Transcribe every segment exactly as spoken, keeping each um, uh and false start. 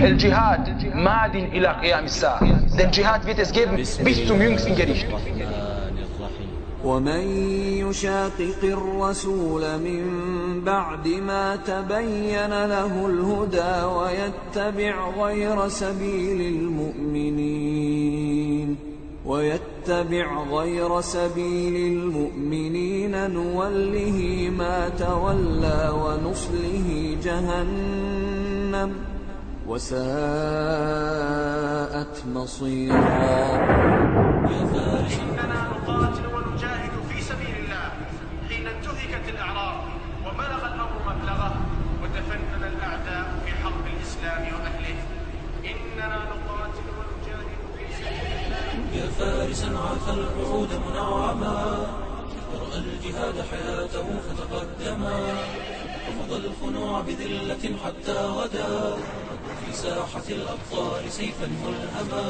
El Dschihad madin ila qiyam as-sa'a. Den Dschihad wird es geben bis zum jüngsten Gericht. ومن يشاقق الرسول من بعد ما تبين له الهدى ويتبع غير سبيل المؤمنين ويتبع غير سبيل المؤمنين نوله ما تولى ونصله جهنم وساءت مصيرا. إننا نقاتل ونجاهد في سبيل الله حين انتهكت الأعراض وبلغ الأمر مبلغه وتفنن الأعداء في حرب الإسلام وأهله. إننا نقاتل ونجاهد في سبيل الله. يا فارسا عاث القعود منعما ورأى الجهاد حياته فتقدما وفضى الخنوع بذلة حتى غدا في ساحة الأبطال سيفا ملهما.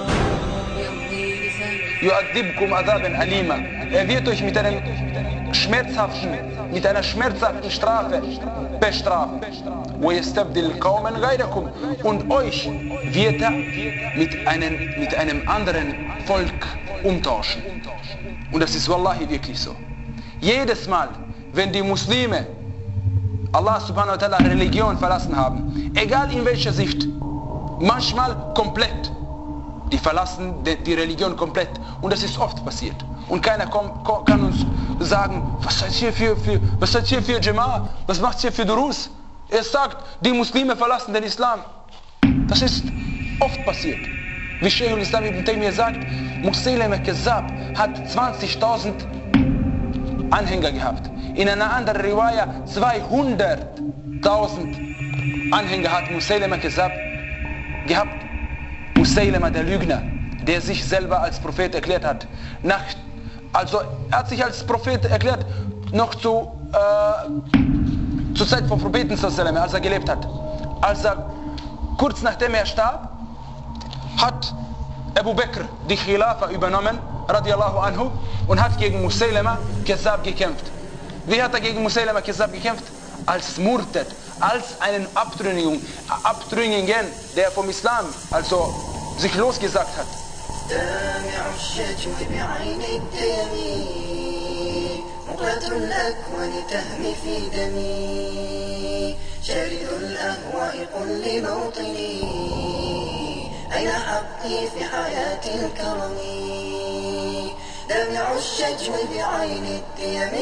يؤدبكم عذابا أليما. Er wird euch mit einem schmerzhaften, mit einer schmerzhaften Strafe bestrafen. ويستبدل قوما غيركم. Und euch wird er mit einem, mit einem anderen Volk umtauschen. Und das ist wallahi wirklich so. Jedes Mal, wenn die Muslime Allah subhanahu wa ta'ala Religion verlassen haben, egal in welcher Sicht, manchmal komplett, die verlassen die Religion komplett, und das ist oft passiert, und keiner kann uns sagen, was seid ihr für, für, was seid ihr für Jama'a, was macht ihr für Durus? Er sagt, die Muslime verlassen den Islam. Das ist oft passiert. Wie Shaykh al-Islam ibn Taymiyyah sagt, Musaylama Kazzab hat zwanzigtausend Anhänger gehabt. In einer anderen Riwaya zweihunderttausend Anhänger hat Musaylama Kazzab gehabt. Musaylama, der Lügner, der sich selber als Prophet erklärt hat. Nach, also er hat sich als Prophet erklärt noch zu, äh, zur Zeit vom Propheten, als er gelebt hat. Als er, kurz nachdem er starb, hat Abu Bakr die Khilafa übernommen, radiallahu anhu, und hat gegen Musaylama Kazzab gekämpft. Wie hat er gegen Musaylama Kazzab gekämpft? Als Murtad, als einen Abtrünnigen, Abtrünnigen, der vom Islam also sich losgesagt hat. أين حقي في حياة الكرم دامع الشجم بعين الديم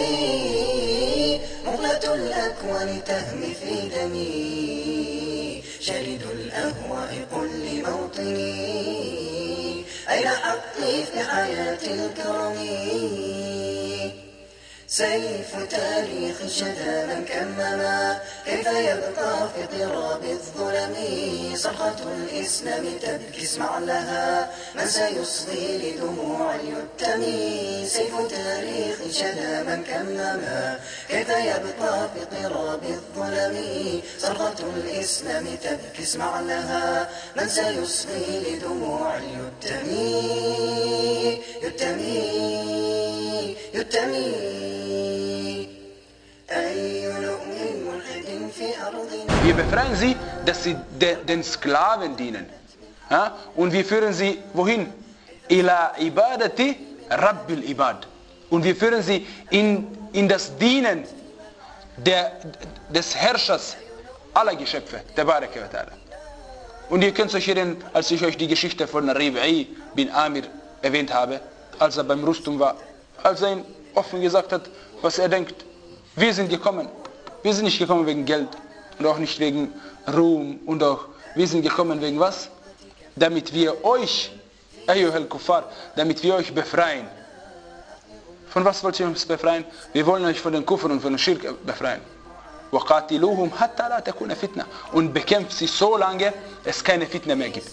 مغلة الأكوان تهمي في دمي شرد الأهواء قل لموطني أين حقي في حياة الكرم سيف تاريخ شدا من كمما كيف يبقى في قراب الظلم صرخة الإسلام تبكي اسمع لها من سيصغي لدموع اليتم سيف تاريخ شدا من كمما كيف يبقى في قراب الظلم صرخة الإسلام تبكي اسمع لها من سيصغي لدموع اليتم يتمي يتمي Wir befreien sie, dass sie de, den Sklaven dienen. Ja? Und wir führen sie wohin? Ila ibadati rabbil ibad. Und wir führen sie in, in das Dienen der, des Herrschers aller Geschöpfe, der Baraka wa ta'ala. Und ihr könnt euch erinnern, als ich euch die Geschichte von Rib'i bin Amir erwähnt habe, als er beim Rustum war, als er ihm offen gesagt hat, was er denkt. Wir sind gekommen. Wir sind nicht gekommen wegen Geld und auch nicht wegen Ruhm, und auch wir sind gekommen wegen was? Damit wir euch, ayyuhal Kuffar, damit wir euch befreien. Von was wollt ihr uns befreien? Wir wollen euch von den Kufr und von den Schirk befreien. وَقَاتِلُوهُمْ حَتَّى لَا تَكُونَ فِتْنَةً. Und bekämpft sie so lange, es keine Fitna mehr gibt.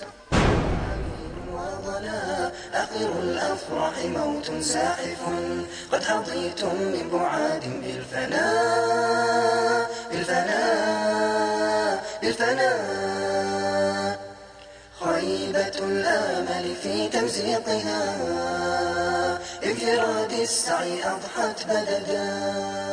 آخر الأفراح موت زاحف قد حظيتم من بعاد بالفناء بالفناء بالفناء خيبة الآمل في تمزيقها انفراد السعي أضحت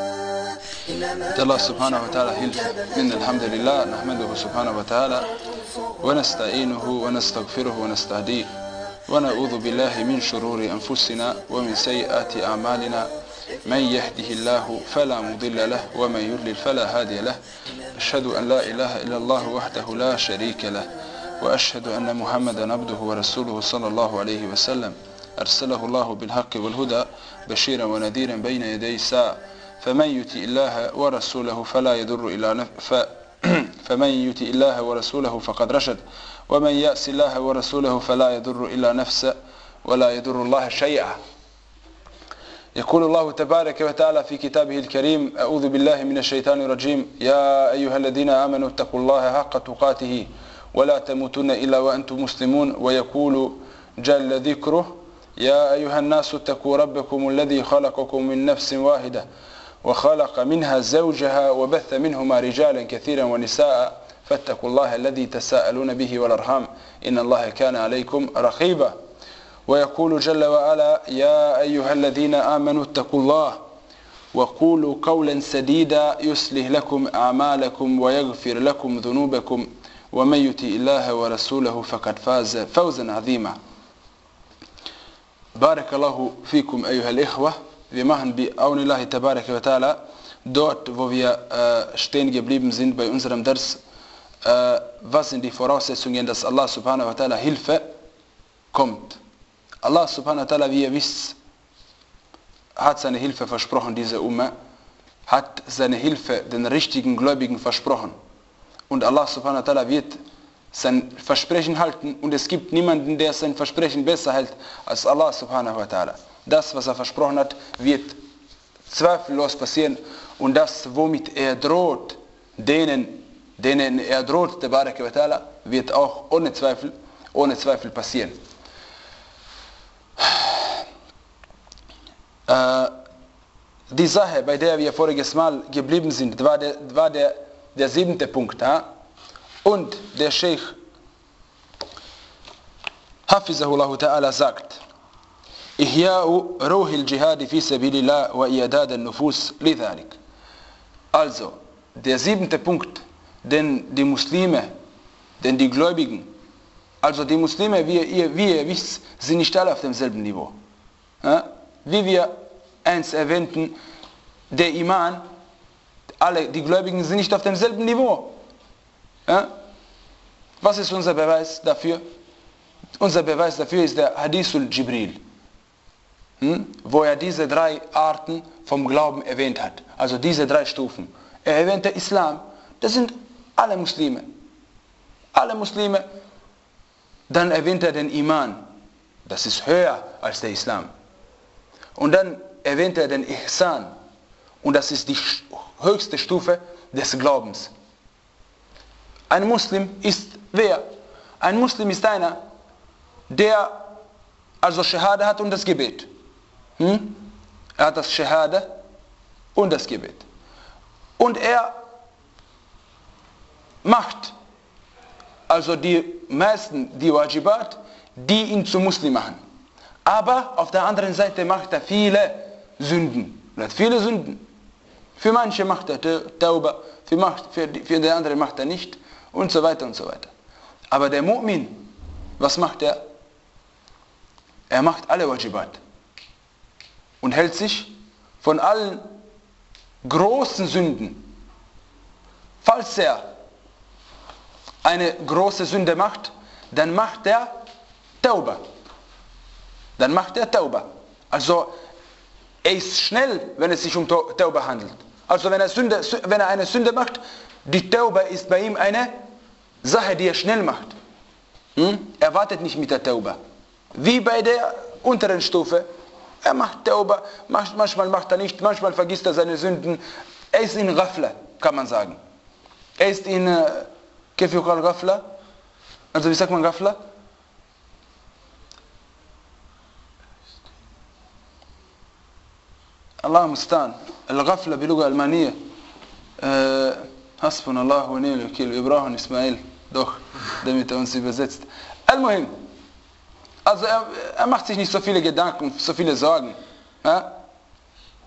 بددا Allah subhanahu wa ta'ala hilft. Inna alhamdulillah, nahmaduhu subhanahu wa ta'ala. ونستعينه ونستغفره ونستهديه ونعوذ بالله من شرور أنفسنا ومن سيئات أعمالنا من يهده الله فلا مضل له ومن يضلل فلا هادي له أشهد أن لا إله إلا الله وحده لا شريك له وأشهد أن محمدا عبده ورسوله صلى الله عليه وسلم أرسله الله بالحق والهدى بشيرا ونذيرا بين يدي الساعة فمن يطع الله ورسوله فلا يضر إلا نفسه فمن يطع الله ورسوله فقد رشد ومن يعص الله ورسوله فلا يضر إلا نفسه ولا يضر الله شيئا. يقول الله تبارك وتعالى في كتابه الكريم: أعوذ بالله من الشيطان الرجيم يا أيها الذين آمنوا اتقوا الله حق تقاته ولا تموتن إلا وأنتم مسلمون. ويقول جل ذكره: يا أيها الناس اتقوا ربكم الذي خلقكم من نفس واحدة وخلق منها زوجها وبث منهما رجالا كثيرا ونساء فاتقوا الله الذي تساءلون به والأرحام إن الله كان عليكم رقيبا. ويقول جل وعلا: يا أيها الذين آمنوا اتقوا الله وقولوا قولا سديدا يصلح لكم أعمالكم ويغفر لكم ذنوبكم ومن يطع الله ورسوله فقد فاز فوزا عظيما. بارك الله فيكم أيها الإخوة. Wir machen bi Aunillahi Tabaraka wa Ta'ala dort, wo wir äh, stehen geblieben sind bei unserem Dars, äh, was sind die Voraussetzungen, dass Allah Subhanahu wa Ta'ala Hilfe kommt. Allah Subhanahu wa Ta'ala, wie ihr wisst, hat seine Hilfe versprochen, diese Ummah, hat seine Hilfe den richtigen Gläubigen versprochen. Und Allah Subhanahu wa Ta'ala wird sein Versprechen halten und es gibt niemanden, der sein Versprechen besser hält als Allah Subhanahu wa Ta'ala. Das, was er versprochen hat, wird zweifellos passieren und das, womit er droht, denen, denen er droht, der Baraka wa Ta'ala, wird auch ohne Zweifel, ohne Zweifel passieren. Äh, die Sache, bei der wir voriges Mal geblieben sind, war der, war der, der siebente Punkt. Ja? Und der Sheikh Hafizahullahu Ta'ala sagt: Ihya'u ruhil jihadi fi sabilillah wa iyadad al-nufus lidhalik. Also, der siebente Punkt, denn die Muslime, denn die Gläubigen, also die Muslime, wie ihr, wie ihr wisst, sind nicht alle auf demselben Niveau. Ja? Wie wir eins erwähnten, der Iman, alle die Gläubigen sind nicht auf demselben Niveau. Ja? Was ist unser Beweis dafür? Unser Beweis dafür ist der Hadithul Jibril. Hm? Wo er diese drei Arten vom Glauben erwähnt hat. Also diese drei Stufen. Er erwähnt der Islam. Das sind alle Muslime. Alle Muslime. Dann erwähnt er den Iman. Das ist höher als der Islam. Und dann erwähnt er den Ihsan. Und das ist die höchste Stufe des Glaubens. Ein Muslim ist wer? Ein Muslim ist einer, der also Shahada hat und das Gebet. Hm? Er hat das Shahada und das Gebet. Und er macht also die meisten, die Wajibat, die ihn zum Muslim machen. Aber auf der anderen Seite macht er viele Sünden. Er hat viele Sünden. Für manche macht er Tauba, für, für, für die andere macht er nicht und so weiter und so weiter. Aber der Mu'min, was macht er? Er macht alle Wajibat und hält sich von allen großen Sünden. Falls er eine große Sünde macht, dann macht er Tauba. Dann macht er Tauba. Also er ist schnell, wenn es sich um Tauba handelt. Also wenn er, Sünde, wenn er eine Sünde macht, die Tauba ist bei ihm eine Sache, die er schnell macht. Hm? Er wartet nicht mit der Tauba. Wie bei der unteren Stufe. Er macht Tauba, manchmal macht er nicht, manchmal vergisst er seine Sünden. Er ist in Ghafla, kann man sagen. Er ist in Kef yuqal Ghafla. Also wie sagt man Ghafla? Allah mustan. Al-Ghafla biluga Almaniya. Hasbunallah wa ni'mal wakil. Wir brauchen Ismail. Doch, damit er uns übersetzt. Al-Muhim. Also er, er macht sich nicht so viele Gedanken, so viele Sorgen. Ja?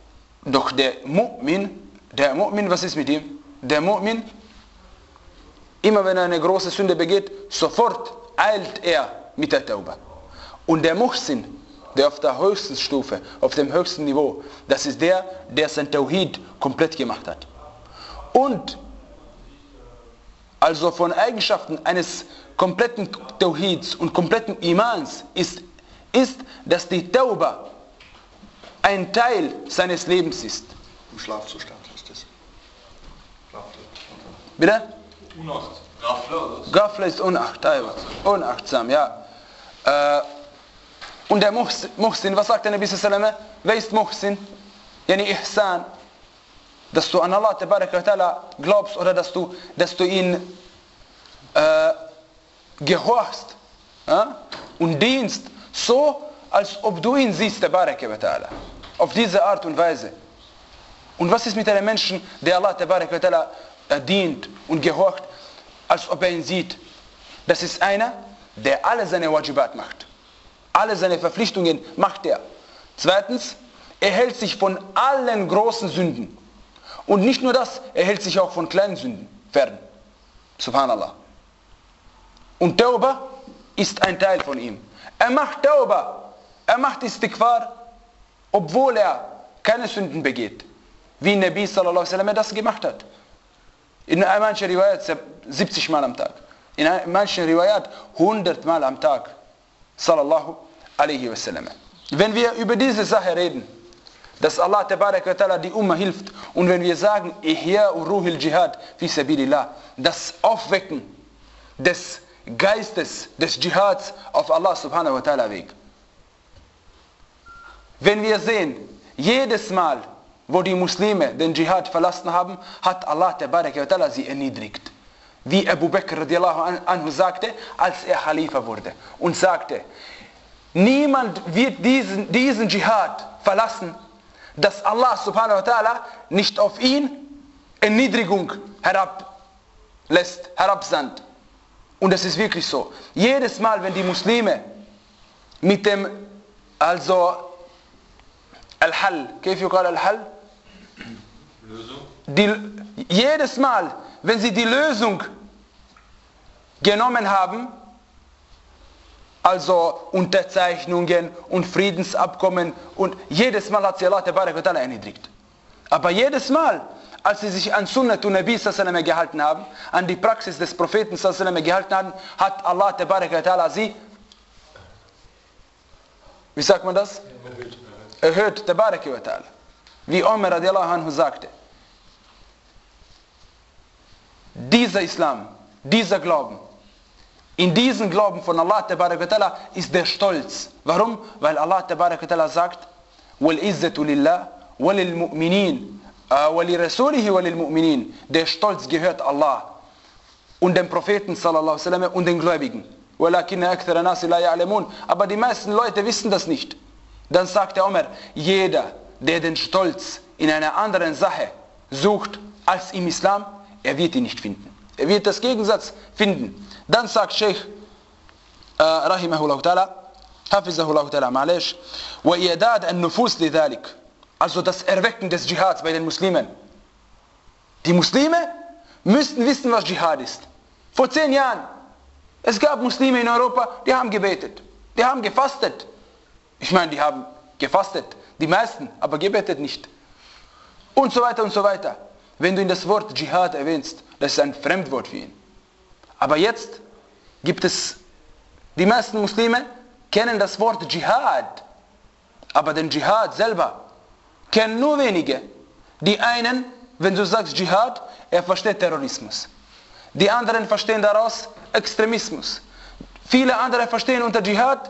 Doch der Mu'min, der Mu'min, was ist mit ihm? Der Mu'min, Immer wenn er eine große Sünde begeht, sofort eilt er mit der Tauba. Und der Muhsin, der auf der höchsten Stufe, auf dem höchsten Niveau, das ist der, der sein Tawhid komplett gemacht hat. Und also von Eigenschaften eines kompletten Tawhids und kompletten Imans ist, ist, dass die Tauba ein Teil seines Lebens ist. Im Schlafzustand ist das. Bitte? Unacht. Gafla, Gafla ist unacht, unachtsam, ja. Äh, und der Muhsin, was sagt der Nabi sallallahu alaihi wasallam? Wer ist Muhsin? Yani Ihsan. Dass du an Allah tabaraka wa ta'ala glaubst oder dass du, dass du ihn äh, gehorchst ja? und dienst, so als ob du ihn siehst, tabaraka wa ta'ala. Auf diese Art und Weise. Und was ist mit einem Menschen, der Allah tabaraka wa ta'ala äh, dient und gehorcht, als ob er ihn sieht? Das ist einer, der alle seine Wajibat macht. Alle seine Verpflichtungen macht er. Zweitens, er hält sich von allen großen Sünden. Und nicht nur das, er hält sich auch von kleinen Sünden fern. Subhanallah. Und Tauba ist ein Teil von ihm. Er macht Tauba, er macht Istighfar, obwohl er keine Sünden begeht. Wie Nabi sallallahu alaihi wasallam das gemacht hat. In manchen Riwayat siebzig Mal am Tag. In manchen Riwayat hundert Mal am Tag. Sallallahu alaihi wasallam. Wenn wir über diese Sache reden, dass Allah tabaraka wa ta'ala die Umma hilft, und wenn wir sagen, Ihya Ruhil Jihad fi sabilillah, das Aufwecken des Geistes des Jihads auf Allah subhanahu wa ta'ala Weg. Wenn wir sehen, jedes Mal, wo die Muslime den Dschihad verlassen haben, hat Allah tabaraka wa ta'ala sie erniedrigt. Wie Abu Bakr radiallahu anhu sagte, als er Khalifa wurde und sagte, niemand wird diesen, diesen Dschihad verlassen, dass Allah subhanahu wa ta'ala nicht auf ihn Erniedrigung herablässt, herabsandt. Und es ist wirklich so. Jedes Mal, wenn die Muslime mit dem, also Al-Hal, كيف يقال Al-Hal? Die, jedes Mal, wenn sie die Lösung genommen haben, also Unterzeichnungen und Friedensabkommen, und jedes Mal hat sie Allah tabaraka wa ta'ala erniedrigt. Aber jedes Mal, als sie sich an Sunnat und Nabi sallallahu alaihi wasallam gehalten haben, an die Praxis des Propheten sallallahu alaihi wasallam gehalten haben, hat Allah tabaraka wa ta'ala sie, wie sagt man das? Erhöht, tabaraka wa ta'ala. Wie Umar radiallahu anhu sagte, dieser Islam, dieser Glauben, in diesem Glauben von Allah tabaraka wa ta'ala ist der Stolz. Warum? Weil Allah tabaraka wa ta'ala sagt, وَالْإِزَّةُ لِلَّهِ وَلِلْمُؤْمِنِينَ وَلِرَسُولِهِ وَلِلْمُؤْمِنِينَ. Der Stolz gehört Allah und dem Propheten sallallahu alaihi wasallam und den Gläubigen. وَلَكِنَّ أَكْثَرَ النَّاسِ لَا يَعْلَمُونَ. Aber die meisten Leute wissen das nicht. Dann sagt der Umar, jeder, der den Stolz in einer anderen Sache sucht als im Islam, er wird ihn nicht finden. Er wird das Gegensatz finden. Dann sagt Sheikh äh, Rahimahullah ta'ala, Hafizahullah ta'ala, ma'alesh, وَإِيَدَادَ النُّفُوسِ لِذَلِكَ. Also das Erwecken des Dschihads bei den Muslimen. Die Muslime müssten wissen, was Dschihad ist. Vor zehn Jahren, es gab Muslime in Europa, die haben gebetet, die haben gefastet. Ich meine, die haben gefastet, die meisten, aber gebetet nicht. Und so weiter und so weiter. Wenn du in das Wort Dschihad erwähnst, das ist ein Fremdwort für ihn. Aber jetzt gibt es, die meisten Muslime kennen das Wort Dschihad, aber den Dschihad selber kennen nur wenige. Die einen, wenn du sagst Dschihad, er versteht Terrorismus. Die anderen verstehen daraus Extremismus. Viele andere verstehen unter Dschihad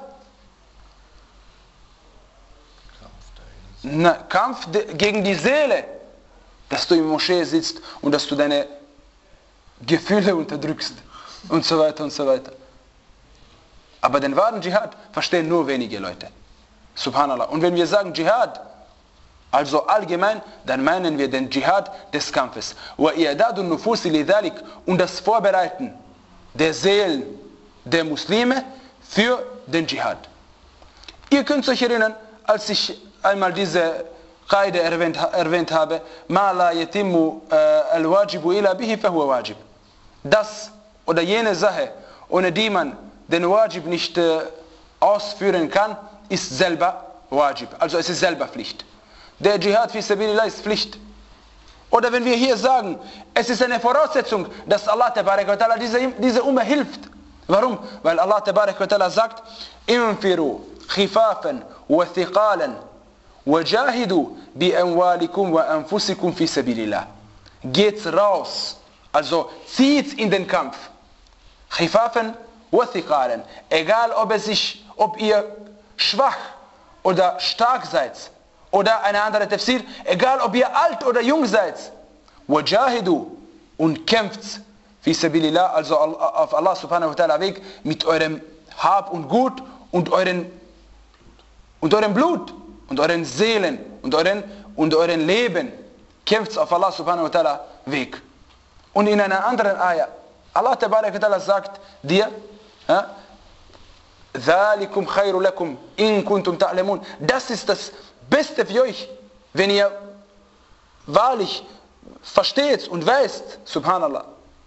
Na, Kampf gegen die Seele, dass du in der Moschee sitzt und dass du deine Gefühle unterdrückst und so weiter und so weiter. Aber den wahren Dschihad verstehen nur wenige Leute. Subhanallah. Und wenn wir sagen Dschihad, also allgemein, dann meinen wir den Dschihad des Kampfes. وَإِعْدَادُ النُّفُوسِ لِذَلِكَ. Und das Vorbereiten der Seelen der Muslime für den Dschihad. Ihr könnt euch erinnern, als ich einmal diese Qaide erwähnt, erwähnt habe, مَا لَا يَتِمُّ الْوَاجِبُ إِلَى بِهِ فَهُوَ وَاجِب. Das, oder jene Sache, ohne die man den Wajib nicht äh, ausführen kann, ist selber Wajib. Also es ist selber Pflicht. Der Dschihad fi Sabilillah ist Pflicht. Oder wenn wir hier sagen, es ist eine Voraussetzung, dass Allah Tabarak wa Ta'ala diese, diese Ummah hilft. Warum? Weil Allah Tabarak wa Ta'ala sagt, Infiru khifafan wa thiqalan wa jahidu bi amwalikum wa anfusikum fi Sabilillah. Geht's raus, also zieht's in den Kampf. Khifafan wa thiqalan. Egal ob es sich, ob ihr schwach oder stark seid. Oder eine andere Tafsir, egal ob ihr alt oder jung seid. Wajahidu, und kämpft fi Sabilillah, also auf Allah subhanahu wa ta'ala Weg, mit eurem Hab und Gut und euren, und eurem Blut und euren Seelen und euren, und euren Leben. Kämpft auf Allah subhanahu wa ta'ala Weg. Und in einer anderen Ayah, Allah tabarak wa ta'ala sagt dir, ja, ذَلِكُمْ خَيْرُ لَكُمْ إِن كُنْتُمْ تَعْلَمُونَ. Das ist das Beste für euch, wenn ihr wahrlich versteht und weißt, subhanallah.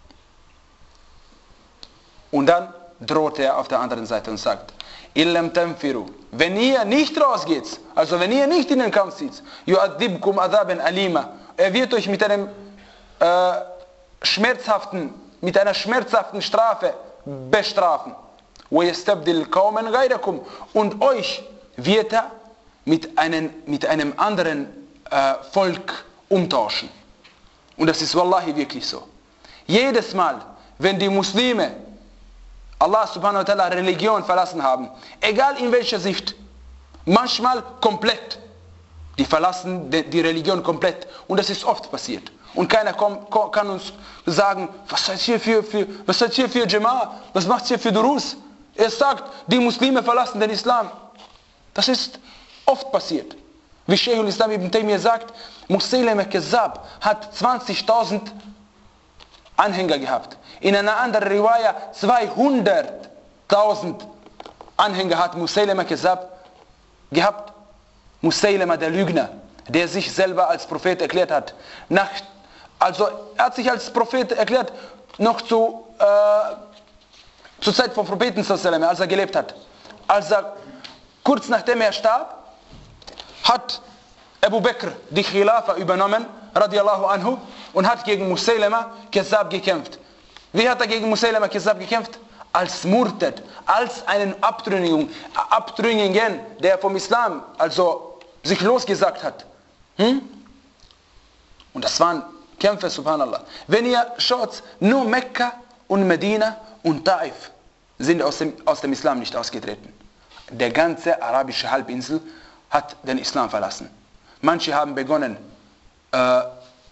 Und dann droht er auf der anderen Seite und sagt, illam tanfiru, wenn ihr nicht rausgeht, also wenn ihr nicht in den Kampf zieht, yu'adhibkum adhaban alima, er wird euch mit einem äh, schmerzhaften, mit einer schmerzhaften Strafe bestrafen. وَيَسْتَبْدِلْ قَوْمًا غَيْرَكُمْ, und euch wird er mit einem, mit einem anderen äh, Volk umtauschen. Und das ist wallahi wirklich so. Jedes Mal, wenn die Muslime Allah subhanahu wa ta'ala Religion verlassen haben, egal in welcher Sicht, manchmal komplett, die verlassen die, die Religion komplett, und das ist oft passiert. Und keiner komm, kann uns sagen, was seid ihr für, für, was seid ihr für Jama'a, was macht ihr für Durus? Er sagt, die Muslime verlassen den Islam. Das ist oft passiert. Wie Shaykh al-Islam ibn Taymiyyah sagt, Musaylama Kazzab hat zwanzigtausend Anhänger gehabt. In einer anderen Riwaya zweihunderttausend Anhänger hat Musaylama Kazzab gehabt. Musaylama, der Lügner, der sich selber als Prophet erklärt hat. Nach, also er hat sich als Prophet erklärt, noch zu, äh, zur Zeit vom Propheten, als er gelebt hat. Als er, kurz nachdem er starb, hat Abu Bakr die Khilafa übernommen, radiallahu anhu, und hat gegen Musaylama Kazzab gekämpft. Wie hat er gegen Musaylama Kazzab gekämpft? Als Murtad, als einen Abtrünnigen, Abtrünnigen, der vom Islam also sich losgesagt hat. Hm? Und das waren Kämpfe, subhanallah. Wenn ihr schaut, nur Mekka und Medina und Taif sind aus dem, aus dem Islam nicht ausgetreten. Der ganze arabische Halbinsel hat den Islam verlassen. Manche haben begonnen, äh,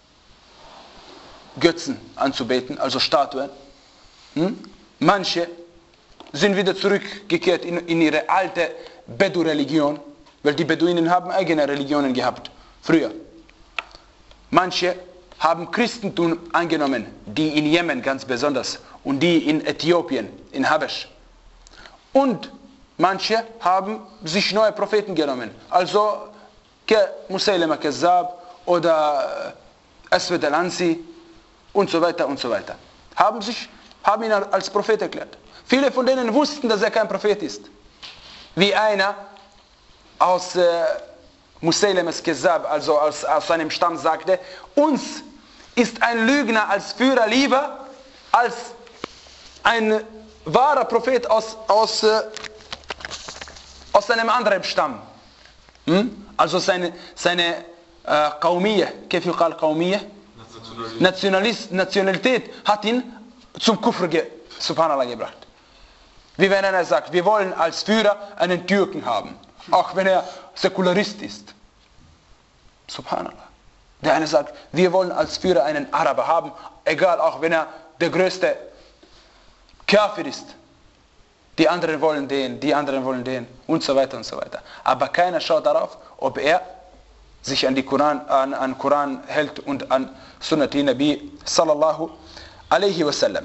Götzen anzubeten, also Statuen. Hm? Manche sind wieder zurückgekehrt in, in ihre alte Bedu-Religion, weil die Beduinen haben eigene Religionen gehabt, früher. Manche haben Christentum angenommen, die in Jemen ganz besonders und die in Äthiopien, in Habasch. Und manche haben sich neue Propheten genommen, also Musaylama Kazzab oder Aswad al-Ansi und so weiter und so weiter. Haben, sich, haben ihn als Prophet erklärt. Viele von denen wussten, dass er kein Prophet ist. Wie einer aus äh, Musaylamas Kazzab, also aus, aus seinem Stamm, sagte, uns ist ein Lügner als Führer lieber als ein wahrer Prophet aus, aus, äh, aus einem anderen Stamm. Hm? Also seine, seine äh, Qaumiyya, كيف يقال Qaumiyya? Nationalist, Nationalität hat ihn zum Kufr ge, subhanallah gebracht. Wie wenn einer sagt, wir wollen als Führer einen Türken haben, auch wenn er Säkularist ist. Subhanallah. Der eine sagt, wir wollen als Führer einen Araber haben, egal, auch wenn er der größte Kafir ist. Die anderen wollen den, die anderen wollen den und so weiter und so weiter. Aber keiner schaut darauf, ob er sich an die Koran, an, an Koran hält und an Sunnati Nabi sallallahu alaihi wasallam.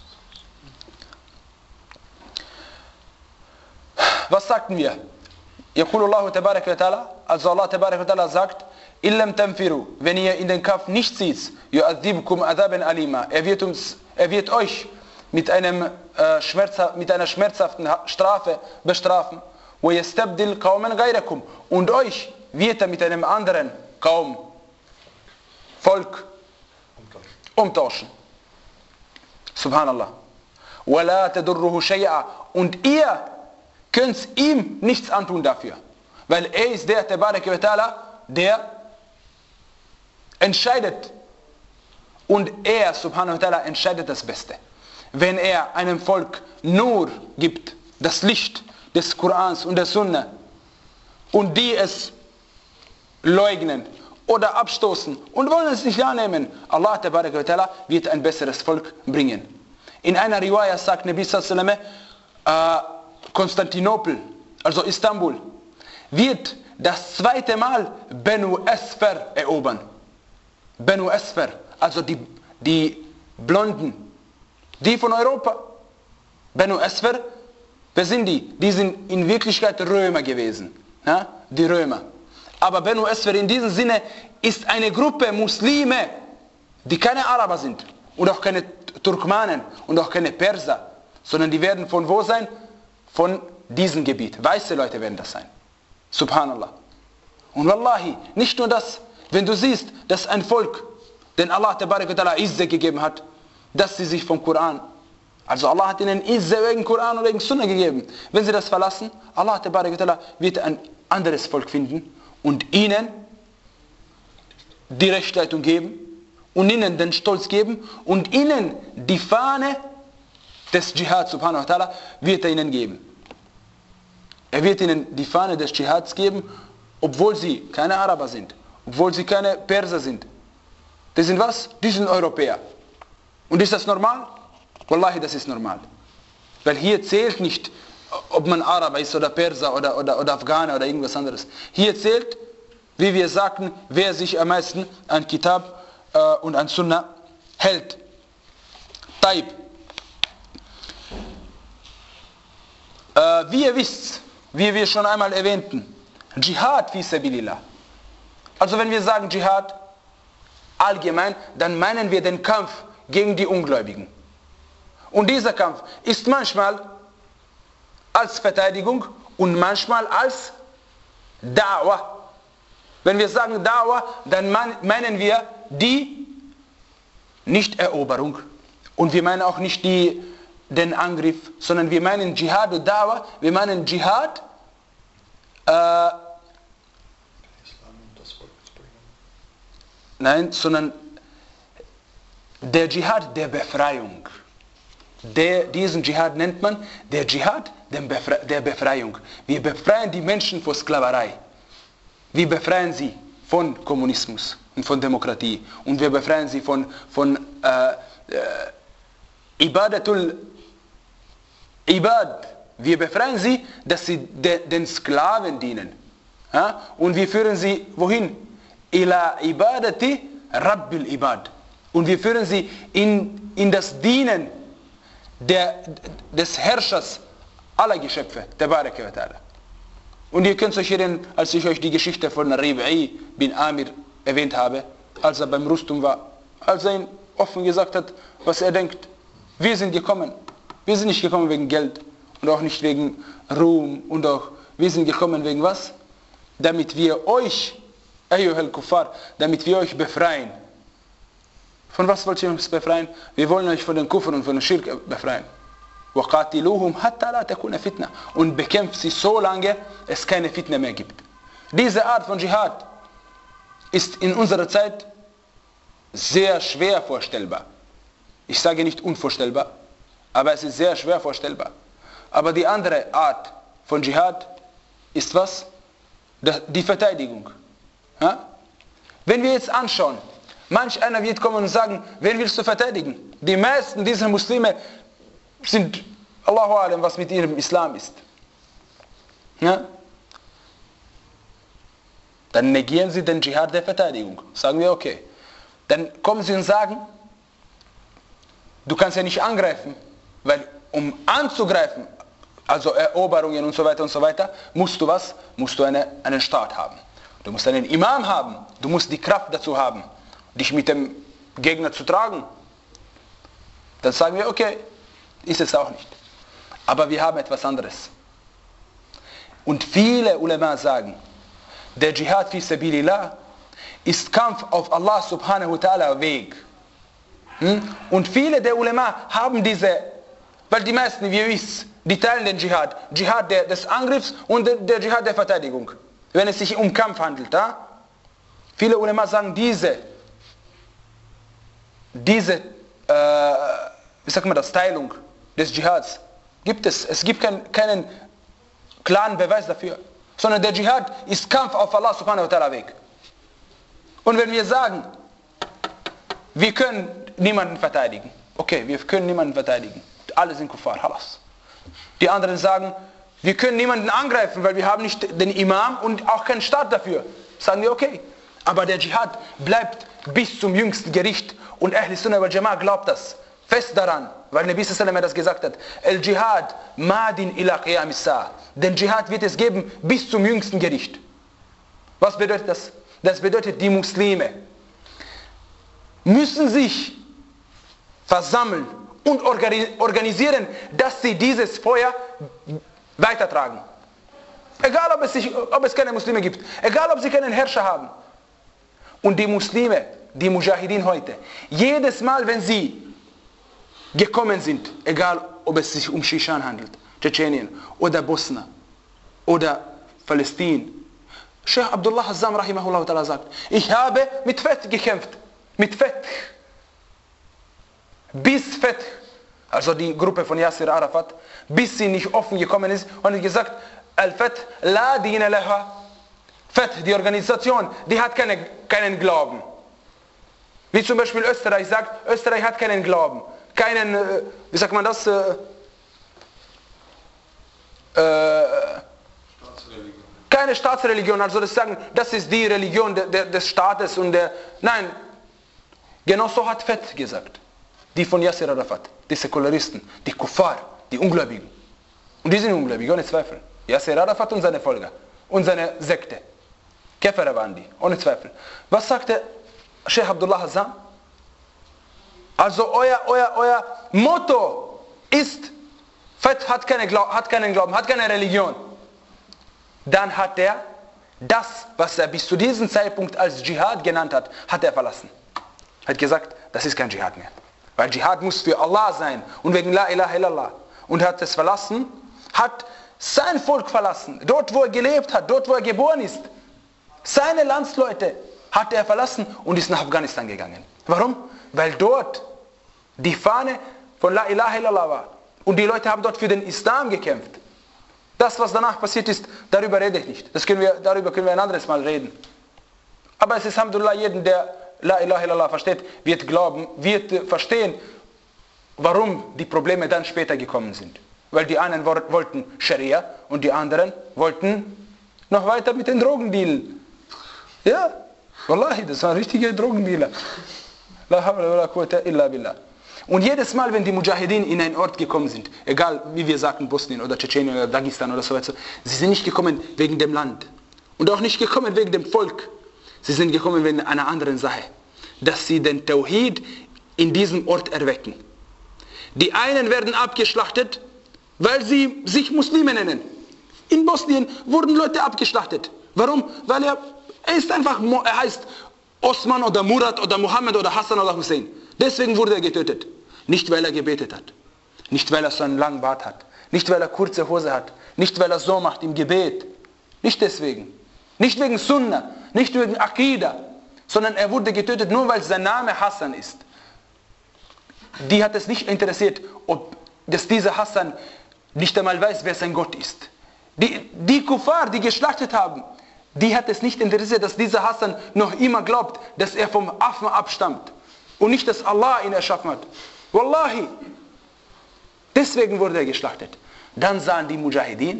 Was sagten wir? يقول الله تبارك وتعالى, also Allah تبارك وتعالى sagt, illam tanfiru, wenn ihr in den Kampf nicht zieht, yu'adhibkum adhaban alima, er wird uns, er wird euch mit, einem, äh, schmerzha- mit einer schmerzhaften Strafe bestrafen. وَيَسْتَبْدِلْ قَوْمًا غَيْرَكُمْ. Und euch wird er mit einem anderen Kaum, Volk umtauschen. Subhanallah. وَلَا تَدُرُّهُ شَيْئًا. Und ihr könnt ihm nichts antun dafür. Weil er ist der, Tabaraka wa Ta'ala, der entscheidet. Und er, Subhanahu wa Ta'ala, entscheidet das Beste. Wenn er einem Volk nur gibt, das Licht des Korans und der Sunna, und die es leugnen oder abstoßen und wollen es nicht annehmen, Allah Tabaraka wa Ta'ala wird ein besseres Volk bringen. In einer Riwaya sagt Nabi sallallahu alaihi wasallam, äh, Konstantinopel, also Istanbul, wird das zweite Mal Banu Asfar erobern. Banu Asfar, also die, die Blonden, die von Europa. Banu Asfar, wer sind die? Die sind in Wirklichkeit Römer gewesen. Ja? Die Römer. Aber Banu Asfar in diesem Sinne ist eine Gruppe Muslime, die keine Araber sind und auch keine Turkmanen und auch keine Perser, sondern die werden von wo sein? Von diesem Gebiet. Weiße Leute werden das sein. Subhanallah. Und Wallahi, nicht nur das, wenn du siehst, dass ein Volk, den Allah Tabaraka wa Ta'ala Izze gegeben hat, dass sie sich vom Koran, also Allah hat ihnen Izze wegen Koran oder wegen Sunna gegeben. Wenn sie das verlassen, Allah Tabaraka wa Ta'ala wird ein anderes Volk finden und ihnen die Rechtsleitung geben und ihnen den Stolz geben und ihnen die Fahne des Dschihad, Subhanahu wa Ta'ala, wird er ihnen geben. Er wird ihnen die Fahne des Dschihads geben, obwohl sie keine Araber sind, obwohl sie keine Perser sind. Die sind was? Die sind Europäer. Und ist das normal? Wallahi, das ist normal. Weil hier zählt nicht, ob man Araber ist oder Perser oder, oder, oder Afghaner oder irgendwas anderes. Hier zählt, wie wir sagten, wer sich am meisten an Kitab äh, und an Sunna hält. Taib. Äh, wie ihr wisst, wie wir schon einmal erwähnten, Dschihad fi sabilillah. Also wenn wir sagen Dschihad allgemein, dann meinen wir den Kampf gegen die Ungläubigen. Und dieser Kampf ist manchmal als Verteidigung und manchmal als Da'wah. Wenn wir sagen Da'wah, dann meinen wir die Nicht-Eroberung. Und wir meinen auch nicht die, den Angriff, sondern wir meinen Dschihad und Da'wah, wir meinen Dschihad, äh, nein, sondern der Dschihad der Befreiung. Der, diesen Dschihad nennt man der Dschihad der Befreiung. Wir befreien die Menschen vor Sklaverei. Wir befreien sie von Kommunismus und von Demokratie. Und wir befreien sie von, von äh, äh, Ibadatul Ibad. Wir befreien sie, dass sie de, den Sklaven dienen. Ja? Und wir führen sie wohin? Ila ibadati Rabbil Ibad. Und wir führen sie in, in das Dienen der, des Herrschers aller Geschöpfe, Tabaraka wa Ta'ala. Und ihr könnt euch erinnern, als ich euch die Geschichte von Rib'i bin Amir erwähnt habe, als er beim Rustum war, als er ihm offen gesagt hat, was er denkt. Wir sind gekommen. Wir sind nicht gekommen wegen Geld und auch nicht wegen Ruhm und auch, wir sind gekommen wegen was? Damit wir euch, Ayyuhal Kuffar, damit wir euch befreien. Von was wollt ihr uns befreien? Wir wollen euch von den Kufr und von den Schirk befreien. وَقَاتِلُوهُمْ حَتَّى لَا تَكُونَ فِتْنَةً. Und bekämpft sie so lange, es keine Fitne mehr gibt. Diese Art von Dschihad ist in unserer Zeit sehr schwer vorstellbar. Ich sage nicht unvorstellbar, aber es ist sehr schwer vorstellbar. Aber die andere Art von Dschihad ist was? Die Verteidigung. Ja? Wenn wir jetzt anschauen, manch einer wird kommen und sagen, wen willst du verteidigen? Die meisten dieser Muslime sind, Allahu Alam, was mit ihrem Islam ist. Ja? Dann negieren sie den Dschihad der Verteidigung. Sagen wir, okay. Dann kommen sie und sagen, du kannst ja nicht angreifen, weil um anzugreifen, also Eroberungen und so weiter und so weiter, musst du was? Musst du eine, einen Staat haben. Du musst einen Imam haben. Du musst die Kraft dazu haben, dich mit dem Gegner zu tragen. Dann sagen wir, okay, Ist es auch nicht. Aber wir haben etwas anderes. Und viele Ulema sagen, der Dschihad fi sabilillah ist Kampf auf Allah subhanahu wa ta'ala Weg. Hm? Und viele der Ulema haben diese, weil die meisten, wie ihr wisst, die teilen den Dschihad. Dschihad der, des Angriffs und der, der Dschihad der Verteidigung. Wenn es sich um Kampf handelt. Ja? Viele Ulema sagen, diese, diese, äh, wie sagt man das, Teilung des Dschihads gibt es. Es gibt kein, keinen klaren Beweis dafür. Sondern der Dschihad ist Kampf auf Allah subhanahu wa ta'ala Weg. Und wenn wir sagen, wir können niemanden verteidigen. Okay, wir können niemanden verteidigen. Alle sind Kuffar, halas. Die anderen sagen, wir können niemanden angreifen, weil wir haben nicht den Imam und auch keinen Staat dafür. Sagen wir, okay. Aber der Dschihad bleibt bis zum jüngsten Gericht. Und Ahl Sunnah wal Jama'ah glaubt das. Fest daran, weil Nabi sallallahu alaihi wasallam das gesagt hat. El Dschihad madin ila qiyam as-sa'a. Den Dschihad wird es geben bis zum jüngsten Gericht. Was bedeutet das? Das bedeutet, die Muslime müssen sich versammeln und organisieren, dass sie dieses Feuer weitertragen. Egal, ob es, sich, ob es keine Muslime gibt. Egal, ob sie keinen Herrscher haben. Und die Muslime, die Mujahideen heute, jedes Mal, wenn sie gekommen sind, egal, ob es sich um Shishan handelt, Tschetschenien oder Bosnien oder Palästina, Sheikh Abdullah Hazzam rahimahullah ta'ala sagt, ich habe mit Fett gekämpft. Mit Fett. Bis Fett, also die Gruppe von Yasser Arafat, bis sie nicht offen gekommen ist und hat gesagt, Al-Fett la dina laha. Fett, die Organisation, die hat keine, keinen Glauben. Wie zum Beispiel Österreich sagt, Österreich hat keinen Glauben. Keinen, äh, wie sagt man das? Äh, äh, Keine Staatsreligion, also das sagen, das ist die Religion de, de, des Staates und der, nein, genau so hat Fett gesagt, die von Yasser Arafat, die Säkularisten, die Kuffar, die Ungläubigen. Und die sind Ungläubige, ohne Zweifel. Yasser Arafat und seine Folger und seine Sekte. Käfer waren die, ohne Zweifel. Was sagte Sheikh Abdullah Hazzam? Also euer, euer, euer Motto ist, Fett hat, keine Glaub, hat keinen Glauben, hat keine Religion. Dann hat er das, was er bis zu diesem Zeitpunkt als Dschihad genannt hat, hat er verlassen. Hat gesagt, das ist kein Dschihad mehr. Weil Dschihad muss für Allah sein und wegen La ilaha illallah. Und er hat es verlassen, hat sein Volk verlassen, dort wo er gelebt hat, dort wo er geboren ist. Seine Landsleute hat er verlassen und ist nach Afghanistan gegangen. Warum? Weil dort die Fahne von La ilaha illallah war. Und die Leute haben dort für den Islam gekämpft. Das, was danach passiert ist, darüber rede ich nicht. Das können wir, darüber können wir ein anderes Mal reden. Aber es ist, alhamdulillah, jeden, der La ilaha illallah versteht, wird glauben, wird verstehen, warum die Probleme dann später gekommen sind. Weil die einen wollten Scharia und die anderen wollten noch weiter mit den Drogen dealen. Ja, wallahi, das waren richtige Drogendealer. La hawla wa la quwwata illa billah. Und jedes Mal, wenn die Mujahideen in einen Ort gekommen sind, egal wie wir sagten, Bosnien oder Tschetschenien oder Dagestan oder so weiter, sie sind nicht gekommen wegen dem Land. Und auch nicht gekommen wegen dem Volk. Sie sind gekommen wegen einer anderen Sache. Dass sie den Tawhid in diesem Ort erwecken. Die einen werden abgeschlachtet, weil sie sich Muslime nennen. In Bosnien wurden Leute abgeschlachtet. Warum? Weil er, er ist einfach, er heißt Osman oder Murat oder Mohammed oder Hassan oder Hussein. Deswegen wurde er getötet. Nicht, weil er gebetet hat. Nicht, weil er so einen langen Bart hat. Nicht, weil er kurze Hose hat. Nicht, weil er so macht im Gebet. Nicht deswegen. Nicht wegen Sunnah. Nicht wegen Aqidah. Sondern er wurde getötet nur, weil sein Name Hassan ist. Die hat es nicht interessiert, ob dass dieser Hassan nicht einmal weiß, wer sein Gott ist. Die, die Kuffar, die geschlachtet haben, die hat es nicht interessiert, dass dieser Hassan noch immer glaubt, dass er vom Affen abstammt. Und nicht, dass Allah ihn erschaffen hat. Wallahi. Deswegen wurde er geschlachtet. Dann sahen die Mujahideen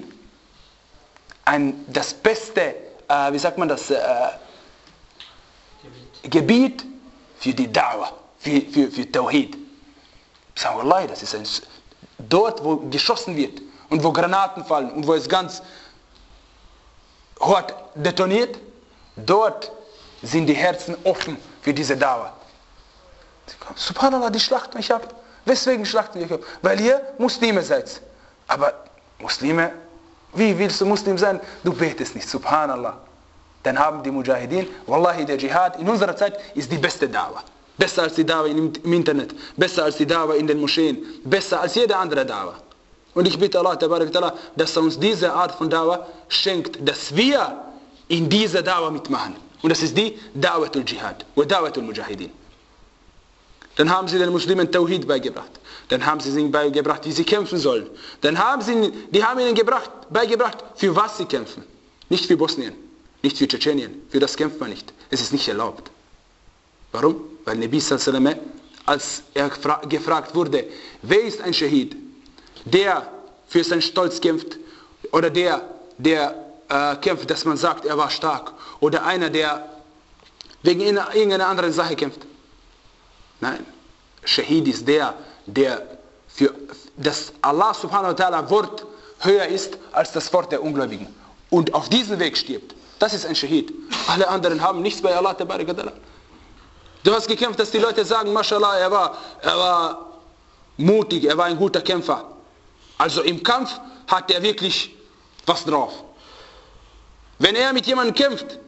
ein, das beste, äh, wie sagt man das, äh, Gebiet für die Da'wah, für, für, für Tawhid. Ich sage, Wallahi, das ist ein, dort, wo geschossen wird und wo Granaten fallen und wo es ganz hart detoniert, dort sind die Herzen offen für diese Da'wah. Subhanallah, die schlachten mich ab. Weswegen schlachten wir Kälber? Weil ihr Muslime seid. Aber Muslime, wie willst du Muslim sein? Du betest nicht, subhanallah. Dann haben die Mujahideen, wallahi, der Dschihad in unserer Zeit ist die beste Dawa. Besser als die Dawa im, im Internet, besser als die Dawa in den Moscheen, besser als jede andere Dawa. Und ich bitte Allah, dass er uns diese Art von Dawa schenkt, dass wir in dieser Dawa mitmachen. Und das ist die Dawatul Dschihad und Dawatul Mujahideen. Dann haben sie den Muslimen Tawhid beigebracht. Dann haben sie ihnen beigebracht, wie sie kämpfen sollen. Dann haben sie, die haben ihnen gebracht, beigebracht, für was sie kämpfen. Nicht für Bosnien, nicht für Tschetschenien. Für das kämpft man nicht. Es ist nicht erlaubt. Warum? Weil Nabi sallallahu alaihi wasallam, als er gefragt wurde, wer ist ein Schahid? Der für seinen Stolz kämpft oder der, der äh, kämpft, dass man sagt, er war stark. Oder einer, der wegen irgendeiner anderen Sache kämpft. Nein, Shahid ist der, der für das Allah subhanahu wa ta'ala Wort höher ist als das Wort der Ungläubigen. Und auf diesem Weg stirbt. Das ist ein Shahid. Alle anderen haben nichts bei Allah tabarak wa ta'ala. Du hast gekämpft, dass die Leute sagen, mashallah, er war, er war mutig, er war ein guter Kämpfer. Also im Kampf hat er wirklich was drauf. Wenn er mit jemandem kämpft,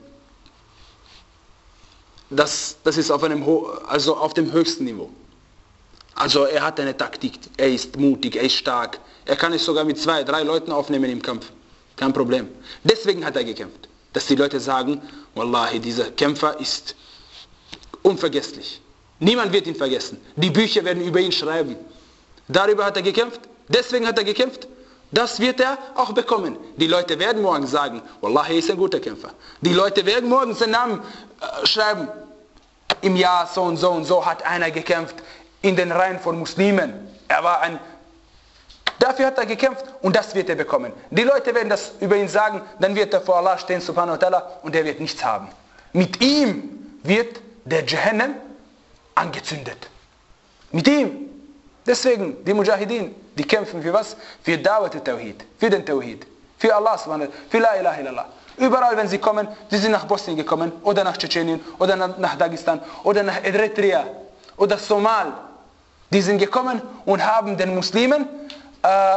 das, das ist auf, einem, also auf dem höchsten Niveau. Also er hat eine Taktik, er ist mutig, er ist stark. Er kann es sogar mit zwei, drei Leuten aufnehmen im Kampf. Kein Problem. Deswegen hat er gekämpft. Dass die Leute sagen, wallahi, dieser Kämpfer ist unvergesslich. Niemand wird ihn vergessen. Die Bücher werden über ihn schreiben. Darüber hat er gekämpft. Deswegen hat er gekämpft. Das wird er auch bekommen. Die Leute werden morgen sagen, wallahi, er ist ein guter Kämpfer. Die Leute werden morgen seinen Namen äh, schreiben. Im Jahr so und so und so hat einer gekämpft in den Reihen von Muslimen. Er war ein... Dafür hat er gekämpft und das wird er bekommen. Die Leute werden das über ihn sagen, dann wird er vor Allah stehen, subhanahu wa ta'ala, und er wird nichts haben. Mit ihm wird der Jahannam angezündet. Mit ihm. Deswegen, die Mujahideen, die kämpfen für was? Für Dawat al-Tawhid, für den Tawhid, für Allah subhanahu wa ta'ala, für La ilaha illallah. Überall, wenn sie kommen, sie sind nach Bosnien gekommen, oder nach Tschetschenien, oder nach Dagestan, oder nach Eritrea, oder Somal. Die sind gekommen und haben den Muslimen äh,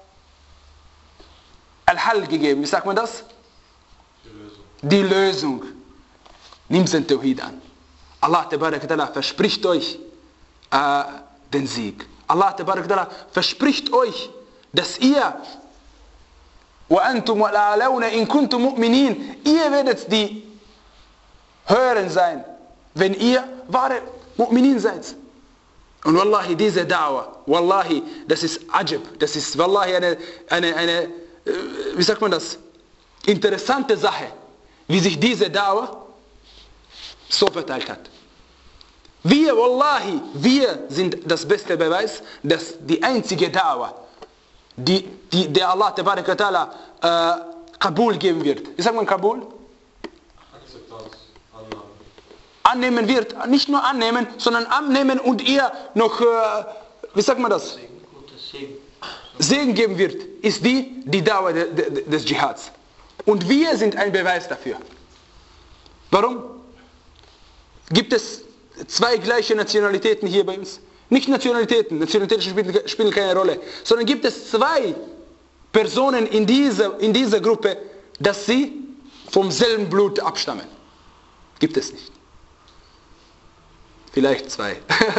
Al-Hal gegeben. Wie sagt man das? Die Lösung. Die Lösung. Nimmt den Tawhid an. Allah tabarak wa ta'ala verspricht euch äh, den Sieg. Allah tabarak wa ta'ala verspricht euch, dass ihr وَأَنْتُمْ وَالْأَعْلَوْنَ إِن كُنْتُمْ مُؤْمِنِينَ ihr werdet die Hören sein, wenn ihr wahre Mu'minin seid. Und wallahi, diese Da'wah, wallahi, das ist Ajab, das ist wallahi eine, eine, eine, wie sagt man das, interessante Sache, wie sich diese Da'wah so verteilt hat. Wir, wallahi, wir sind das beste Beweis, dass die einzige Da'wah, die, die der Allah tabarak wa ta'ala äh, Kabul geben wird. Wie sagt man Kabul? Akzeptanz, Annahme. Annehmen wird, nicht nur annehmen, sondern annehmen und ihr noch, äh, wie sagt man das? Segen. Segen geben wird, ist die, die Dauer de, de, des Dschihads. Und wir sind ein Beweis dafür. Warum? Gibt es zwei gleiche Nationalitäten hier bei uns? Nicht Nationalitäten, Nationalitäten spielen, spielen keine Rolle, sondern gibt es zwei Personen in dieser, in dieser Gruppe, dass sie vom selben Blut abstammen. Gibt es nicht. Vielleicht zwei.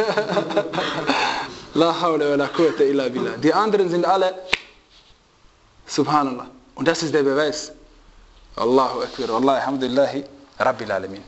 La hawla wa la quwwata illa billah. Die anderen sind alle Subhanallah. Und das ist der Beweis. Allahu Akbar. Wallahi, alhamdulillahi, Rabbil Alamin.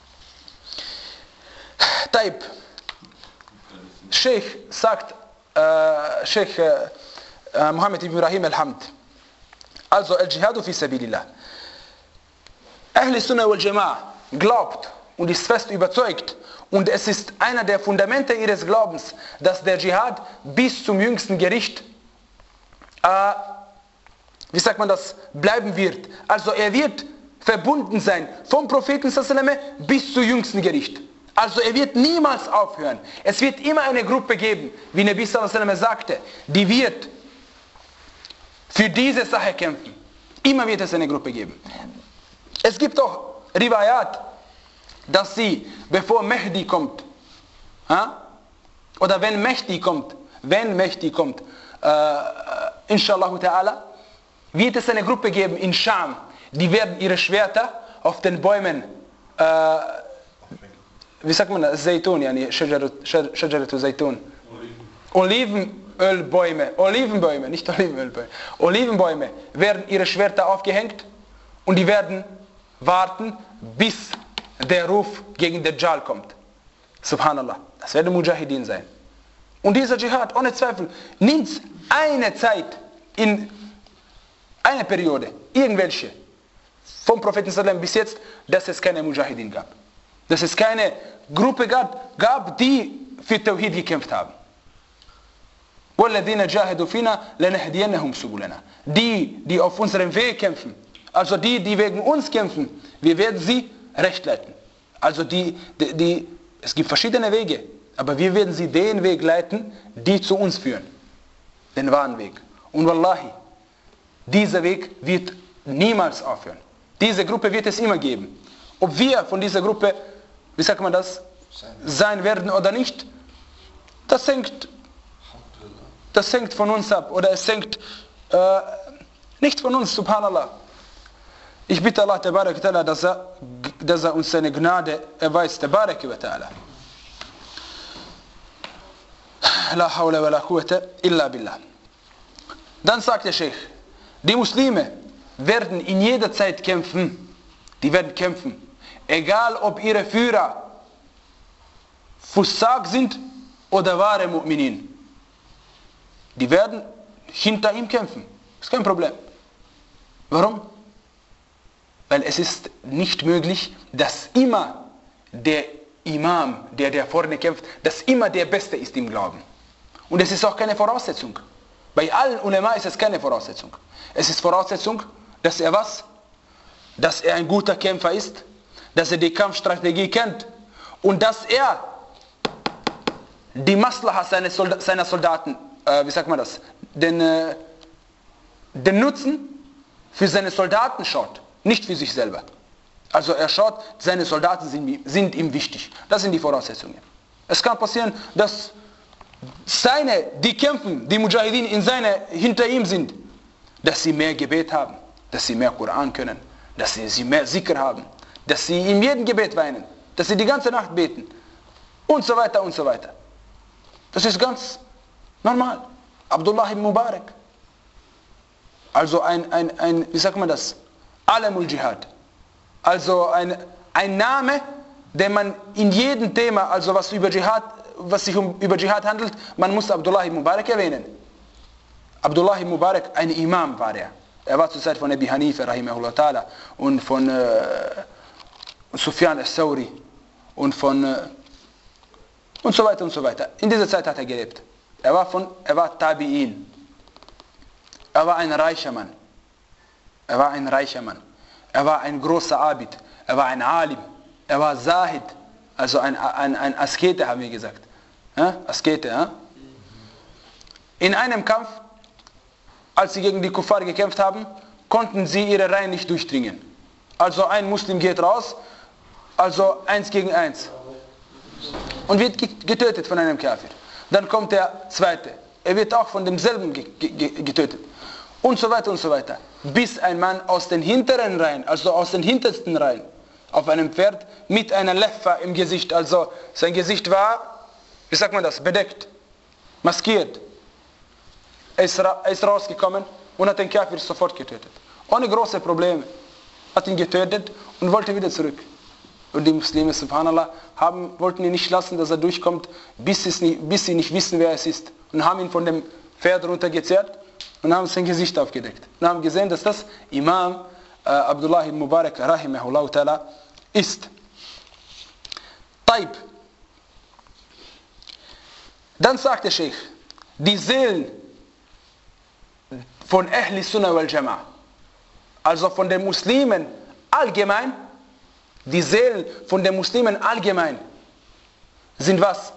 Taib. Sheikh sagt, äh, Sheikh äh, Muhammad ibn Ibrahim al-Hamd. Also, al-Jihadu fi sabilillah. Ahl Sunnah wal Jama'ah glaubt und ist fest überzeugt, und es ist einer der Fundamente ihres Glaubens, dass der Dschihad bis zum jüngsten Gericht, äh, wie sagt man das, bleiben wird. Also er wird verbunden sein vom Propheten sallallahu alaihi wasallam bis zum jüngsten Gericht. Also er wird niemals aufhören. Es wird immer eine Gruppe geben, wie Nabi sallallahu alaihi wasallam sagte, die wird für diese Sache kämpfen. Immer wird es eine Gruppe geben. Es gibt auch Riwayat, dass sie, bevor Mehdi kommt, ha? oder wenn Mehdi kommt, wenn Mehdi kommt, äh, inshallah ta'ala, wird es eine Gruppe geben in Scham, die werden ihre Schwerter auf den Bäumen, äh, wie sagt man das, Zaytun, yani Shajaratu Zaytun, Olivenölbäume, Olivenbäume, nicht Olivenölbäume, Olivenbäume werden ihre Schwerter aufgehängt und die werden warten, bis der Ruf gegen Dajjal kommt. Subhanallah, das werden Mujahideen sein. Und dieser Dschihad, ohne Zweifel, nimmt eine Zeit, in eine Periode, irgendwelche, vom Propheten sallam bis jetzt, dass es keine Mujahideen gab. Dass es keine Gruppe gab, gab die für Tawhid gekämpft haben. وَالَّذِينَ جَاهَدُوا فِينَا لَنَهْدِيَنَّهُمْ سُبُلَنَا. Die, die auf unserem Weg kämpfen, also die, die wegen uns kämpfen, wir werden sie recht leiten. Also die, die, die, es gibt verschiedene Wege, aber wir werden sie den Weg leiten, die zu uns führen. Den wahren Weg. Und Wallahi, dieser Weg wird niemals aufhören. Diese Gruppe wird es immer geben. Ob wir von dieser Gruppe, wie sagt man das, sein werden oder nicht, das hängt, das hängt von uns ab. Oder es hängt äh, nicht von uns, subhanallah. Ich bitte Allah, dass er, dass er uns seine Gnade erweist. La hawla wa la quwwata illa billah. Dann sagt der Sheikh, die Muslime werden in jeder Zeit kämpfen. Die werden kämpfen. Egal ob ihre Führer Fussak sind oder wahre Mu'minin. Die werden hinter ihm kämpfen. Ist kein Problem. Warum? Weil es ist nicht möglich, dass immer der Imam, der der vorne kämpft, dass immer der Beste ist im Glauben. Und es ist auch keine Voraussetzung. Bei allen Ulema ist es keine Voraussetzung. Es ist Voraussetzung, dass er was? Dass er ein guter Kämpfer ist, dass er die Kampfstrategie kennt und dass er die Maslaha seiner Soldaten, seiner Soldaten äh, wie sagt man das, den, äh, den Nutzen für seine Soldaten schaut, nicht für sich selber. Also er schaut, seine Soldaten sind, sind ihm wichtig. Das sind die Voraussetzungen. Es kann passieren, dass seine, die kämpfen, die Mujahideen in seine, hinter ihm sind, dass sie mehr Gebet haben, dass sie mehr Koran können, dass sie, sie mehr Zikr haben, dass sie in jedem Gebet weinen, dass sie die ganze Nacht beten und so weiter und so weiter. Das ist ganz normal. Abdullah ibn Mubarak, also ein, ein, ein wie sagt man das, Alamul Jihad, also ein, ein Name, den man in jedem Thema, also was über Dschihad, was sich um, über Dschihad handelt, man muss Abdullah ibn Mubarak erwähnen. Abdullah ibn Mubarak, ein Imam war er. Er war zur Zeit von Abi Hanifa, rahimahullah ta'ala, und von äh, Sufyan al-Thawri und von äh, und so weiter und so weiter. In dieser Zeit hat er gelebt. Er war von, er war Tabi'in. Er war ein reicher Mann. Er war ein reicher Mann. Er war ein großer Abid. Er war ein Alim. Er war Zahid. Also ein, ein, ein Askete, haben wir gesagt. Ja? Askete, ja? In einem Kampf, als sie gegen die Kuffar gekämpft haben, konnten sie ihre Reihen nicht durchdringen. Also ein Muslim geht raus, also eins gegen eins. Und wird getötet von einem Kafir. Dann kommt der zweite. Er wird auch von demselben getötet. Und so weiter und so weiter. Bis ein Mann aus den hinteren Reihen, also aus den hintersten Reihen, auf einem Pferd mit einer Leffa im Gesicht, also sein Gesicht war, wie sagt man das, bedeckt, maskiert. Er ist, ra- er ist rausgekommen und hat den Kafir sofort getötet. Ohne große Probleme. Hat ihn getötet und wollte wieder zurück. Und die Muslime, subhanallah, haben, wollten ihn nicht lassen, dass er durchkommt, bis, es nicht, bis sie nicht wissen, wer es ist. Und haben ihn von dem Pferd runtergezerrt und haben sein Gesicht aufgedeckt. Und haben gesehen, dass das Imam äh, Abdullah ibn Mubarak, rahimahullah ta'ala, ist. Taib. Dann sagt der Sheikh, die Seelen von Ahli Sunnah wal Jama'a, also von den Muslimen allgemein, die Seelen von den Muslimen allgemein sind was?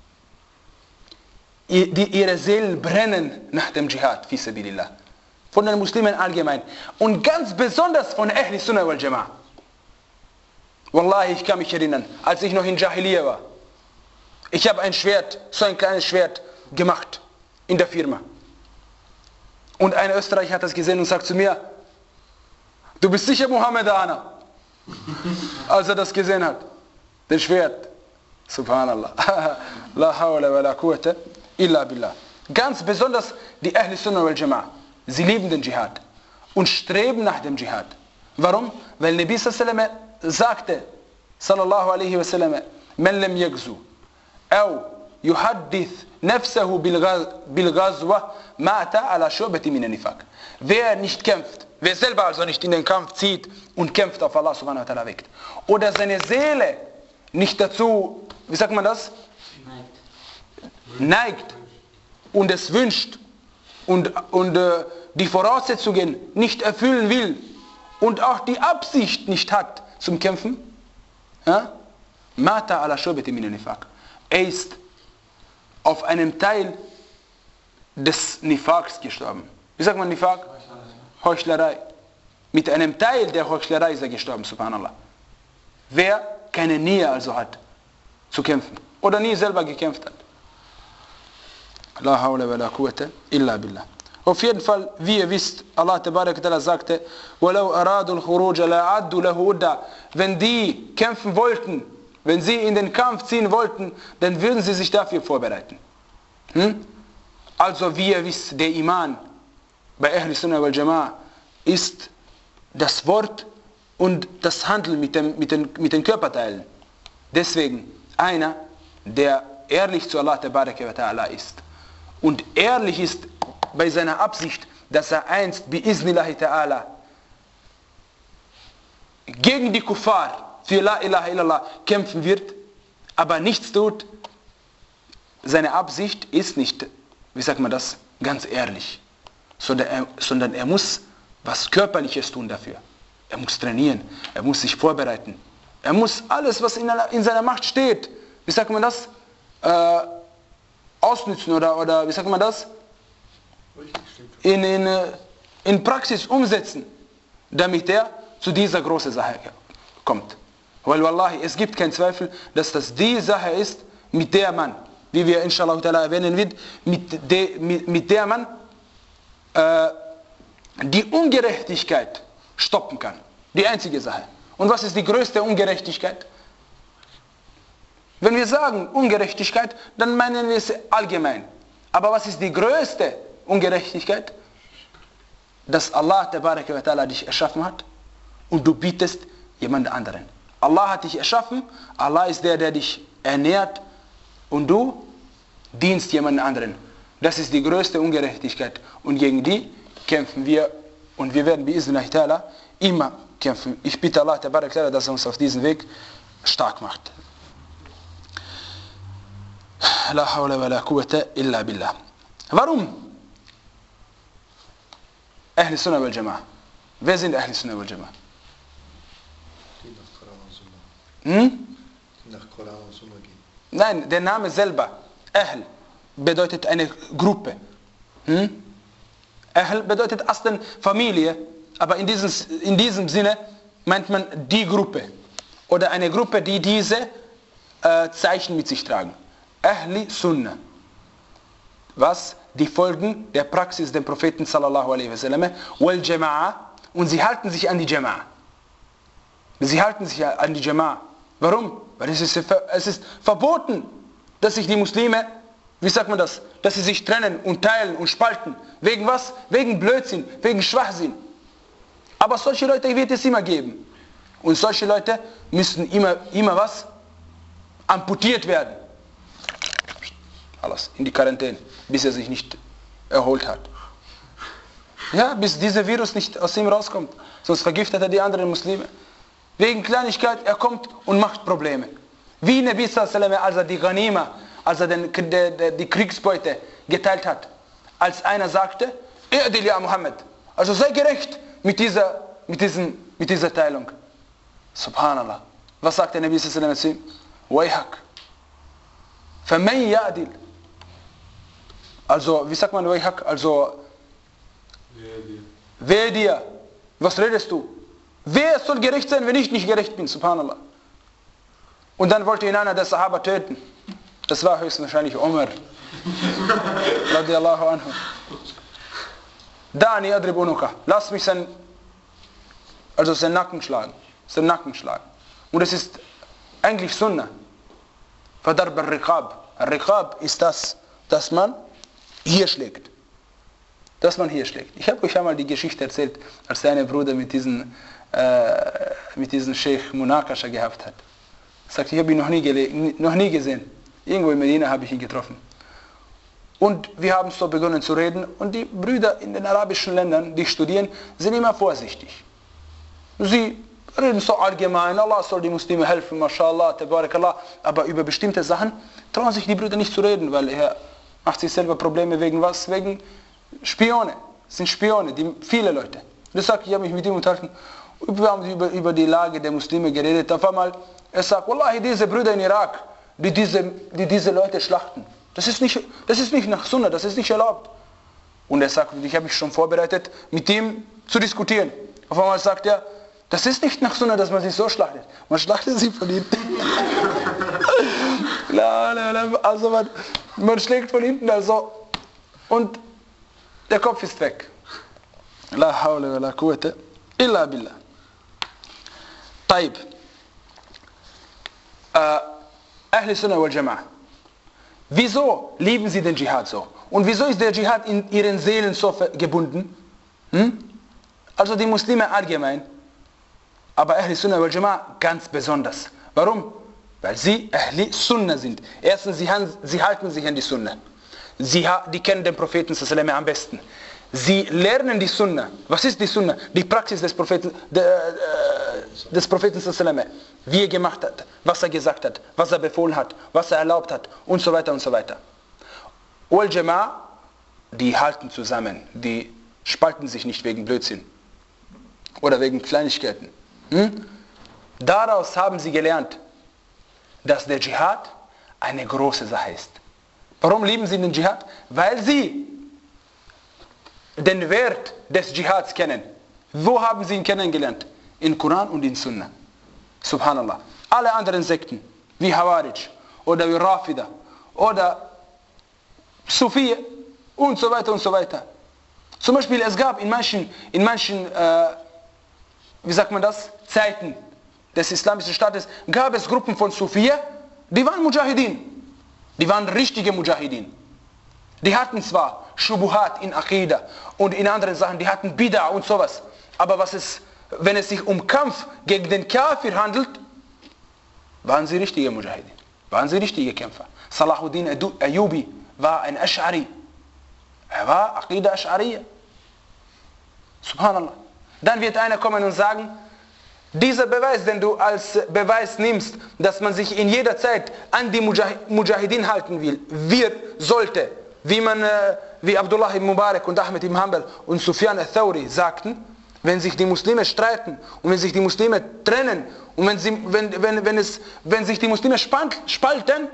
Die, ihre Seelen brennen nach dem Dschihad, fi sabilillah. Von den Muslimen allgemein. Und ganz besonders von Ahli Sunnah wal Jama'a. Wallahi, ich kann mich erinnern, als ich noch in Jahiliyyah war. Ich habe ein Schwert, so ein kleines Schwert gemacht. in der Firma. Und ein Österreicher hat das gesehen und sagt zu mir, du bist sicher Mohammedaner, als er das gesehen hat. Den Schwert. Subhanallah. La hawla wa la quwwata illa billah. Ganz besonders die Ahl Sunnah wal Jama'ah. Sie lieben den Dschihad und streben nach dem Dschihad. Warum? Weil Nabi sallallahu alaihi wasallam sagte, sallallahu alaihi wasallam, man lam yagzu, aw yuhaddith nafsahu bil ghazwa, mata ala shubati min an-nifaq. Wer nicht kämpft, wer selber also nicht in den Kampf zieht und kämpft auf Allah subhanahu wa ta'ala weckt, oder seine Seele nicht dazu, wie sagt man das? Neigt. Neigt und es wünscht und, und äh, die Voraussetzungen nicht erfüllen will und auch die Absicht nicht hat zum Kämpfen, ja? Mata ala shubati min an-nifaq. Er ist auf einem Teil des Nifaqs gestorben. Wie sagt man Nifaq? Heuchlerei. Mit einem Teil der Heuchlerei ist er gestorben, subhanallah. Wer keine Nähe also hat, zu kämpfen. Oder nie selber gekämpft hat. La hawla wa la quwwata illa billah. Auf jeden Fall, wie ihr wisst, Allah tabarak wa ta'ala sagte, وَلَوْ أَرَادُوا الْخُرُوجَ لَعَدُّوا لَهُ أُدَّى. Wenn die kämpfen wollten, wenn sie in den Kampf ziehen wollten, dann würden sie sich dafür vorbereiten. Hm? Also wie ihr wisst, der Iman bei Ahl Sunnah wal Jama'ah ist das Wort und das Handeln mit, dem, mit, den, mit den Körperteilen. Deswegen einer, der ehrlich zu Allah tabaraka wa ta'ala ist und ehrlich ist bei seiner Absicht, dass er einst bi'iznillahi ta'ala gegen die Kuffar für La ilaha illallah kämpfen wird, aber nichts tut, seine Absicht ist nicht, wie sagt man das, ganz ehrlich, sondern er, sondern er muss was Körperliches tun dafür. Er muss trainieren, er muss sich vorbereiten, er muss alles, was in, in seiner Macht steht, wie sagt man das, äh, ausnützen oder, oder wie sagt man das, in, in, in Praxis umsetzen, damit er zu dieser großen Sache kommt. Weil wallahi, es gibt keinen Zweifel, dass das die Sache ist, mit der man, wie wir inshallah ta'ala erwähnen wird, mit, de, mit, mit der man äh, die Ungerechtigkeit stoppen kann. Die einzige Sache. Und was ist die größte Ungerechtigkeit? Wenn wir sagen Ungerechtigkeit, dann meinen wir es allgemein. Aber was ist die größte Ungerechtigkeit? Dass Allah tabaraka wa ta'ala dich erschaffen hat und du bietest jemand anderen. Allah hat dich erschaffen, Allah ist der, der dich ernährt und du dienst jemand anderen. Das ist die größte Ungerechtigkeit und gegen die kämpfen wir und wir werden bi'iznillahi ta'ala immer kämpfen. Ich bitte Allah tabaraka wa ta'ala, dass er uns auf diesem Weg stark macht. La hawla wa la quwwata illa billah. Warum? Ahl Sunnah wal Jama'ah. Wer sind Ahl Sunnah wal Jama'ah? Die nach Koran und Sunnah. Hm? Die nach Koran und Sunnah gehen. Nein, der Name selber, Ahl, bedeutet eine Gruppe. Hm? Ahl bedeutet erstens Familie, aber in diesem, in diesem Sinne meint man die Gruppe. Oder eine Gruppe, die diese äh, Zeichen mit sich tragen. Ahli Sunnah. Was? Die folgen der Praxis des Propheten sallallahu alaihi wasallam wal Jama'ah und sie halten sich an die Jama'ah. Sie halten sich an die Jama'ah. Warum? Weil es ist, es ist verboten, dass sich die Muslime, wie sagt man das, dass sie sich trennen und teilen und spalten. Wegen was? Wegen Blödsinn, wegen Schwachsinn. Aber solche Leute wird es immer geben. Und solche Leute müssen immer, immer was? Amputiert werden. Alles in die Quarantäne, bis er sich nicht erholt hat. Ja, bis dieser Virus nicht aus ihm rauskommt. Sonst vergiftet er die anderen Muslime. Wegen Kleinigkeit, er kommt und macht Probleme. Wie Nabi sallallahu alaihi wasallam, als er die Ghanima, als er den, die, die Kriegsbeute geteilt hat. Als einer sagte, I'dil ya Muhammad. Also sei gerecht mit dieser, mit diesen, mit dieser Teilung. Subhanallah. Was sagt der Nabi sallallahu alaihi wasallam? Wayhak. Faman ya'dil. Also, wie sagt man Wayhak? Also, wehe dir. Was redest du? Wer soll gerecht sein, wenn ich nicht gerecht bin? Subhanallah. Und dann wollte ihn einer der Sahaba töten. Das war höchstwahrscheinlich Umar, Radiallahu anhu. Dani adrib unuka. Lass mich sein, also seinen Nacken schlagen. Seinen Nacken schlagen. Und es ist eigentlich Sunnah. Fadarb al-Riqab. Al-Riqab ist das, dass man hier schlägt. Dass man hier schlägt. Ich habe euch einmal die Geschichte erzählt, als der eine Bruder mit diesem äh, mit diesem Sheikh Munakasha gehabt hat. Er sagt, ich habe ihn noch nie, gele- noch nie gesehen. Irgendwo in Medina habe ich ihn getroffen. Und wir haben so begonnen zu reden. Und die Brüder in den arabischen Ländern, die studieren, sind immer vorsichtig. Sie reden so allgemein, Allah soll die Muslime helfen, mashallah, tabarakallah. Aber über bestimmte Sachen trauen sich die Brüder nicht zu reden, weil er macht sich selber Probleme wegen was? Wegen Spione. Das sind Spione, die, viele Leute. Das sagt, ich habe mich mit ihm unterhalten. Wir haben über, über die Lage der Muslime geredet. Auf einmal, er sagt, Wallahi, diese Brüder in Irak, die diese, die diese Leute schlachten. Das ist nicht, das ist nicht nach Sunnah, das ist nicht erlaubt. Und er sagt, ich habe mich schon vorbereitet, mit ihm zu diskutieren. Auf einmal sagt er, das ist nicht nach Sunnah, dass man sich so schlachtet. Man schlachtet sie von hinten. Also man, man schlägt von hinten, also, und der Kopf ist weg. La hawla wa la quwwata illa billah. Taib. Äh, Ahl Sunnah wal Jama'a. Wieso lieben sie den Dschihad so? Und wieso ist der Dschihad in ihren Seelen so gebunden? Hm? Also die Muslime allgemein, aber Ahl Sunnah wal Jama'a ganz besonders. Warum? Weil sie Ahli Sunnah sind. Erstens, sie, haben, sie halten sich an die Sunnah. Sie die kennen den Propheten sallallahu am besten. Sie lernen die Sunnah. Was ist die Sunnah? Die Praxis des Propheten, de, äh, des Propheten sallallahu, wie er gemacht hat, was er gesagt hat, was er befohlen hat, was er erlaubt hat und so weiter und so weiter. Wal Jama'a, die halten zusammen, die spalten sich nicht wegen Blödsinn oder wegen Kleinigkeiten. Hm? Daraus haben sie gelernt, dass der Dschihad eine große Sache ist. Warum lieben sie den Dschihad? Weil sie den Wert des Dschihads kennen. Wo haben sie ihn kennengelernt? In Koran und in Sunnah. Subhanallah. Alle anderen Sekten, wie Hawarij oder wie Rafida oder Sufi und so weiter und so weiter. Zum Beispiel, es gab in manchen, in manchen äh, wie sagt man das, Zeiten des islamischen Staates, gab es Gruppen von Sufi, die waren Mujahideen. Die waren richtige Mujahideen. Die hatten zwar Shubuhat in Aqidah und in anderen Sachen, die hatten Bid'ah und sowas. Aber was es, wenn es sich um Kampf gegen den Kafir handelt, waren sie richtige Mujahideen. Waren sie richtige Kämpfer. Salahuddin Ayyubi war ein Ash'ari. Er war Aqidah Ash'ariyya. Subhanallah. Dann wird einer kommen und sagen, dieser Beweis, den du als Beweis nimmst, dass man sich in jeder Zeit an die Mujahideen halten will, wir sollte, wie man, wie Abdullah ibn Mubarak und Ahmed ibn Hanbal und Sufyan al-Thawri sagten, wenn sich die Muslime streiten und wenn sich die Muslime trennen und wenn, sie, wenn, wenn, wenn, es, wenn sich die Muslime spalten,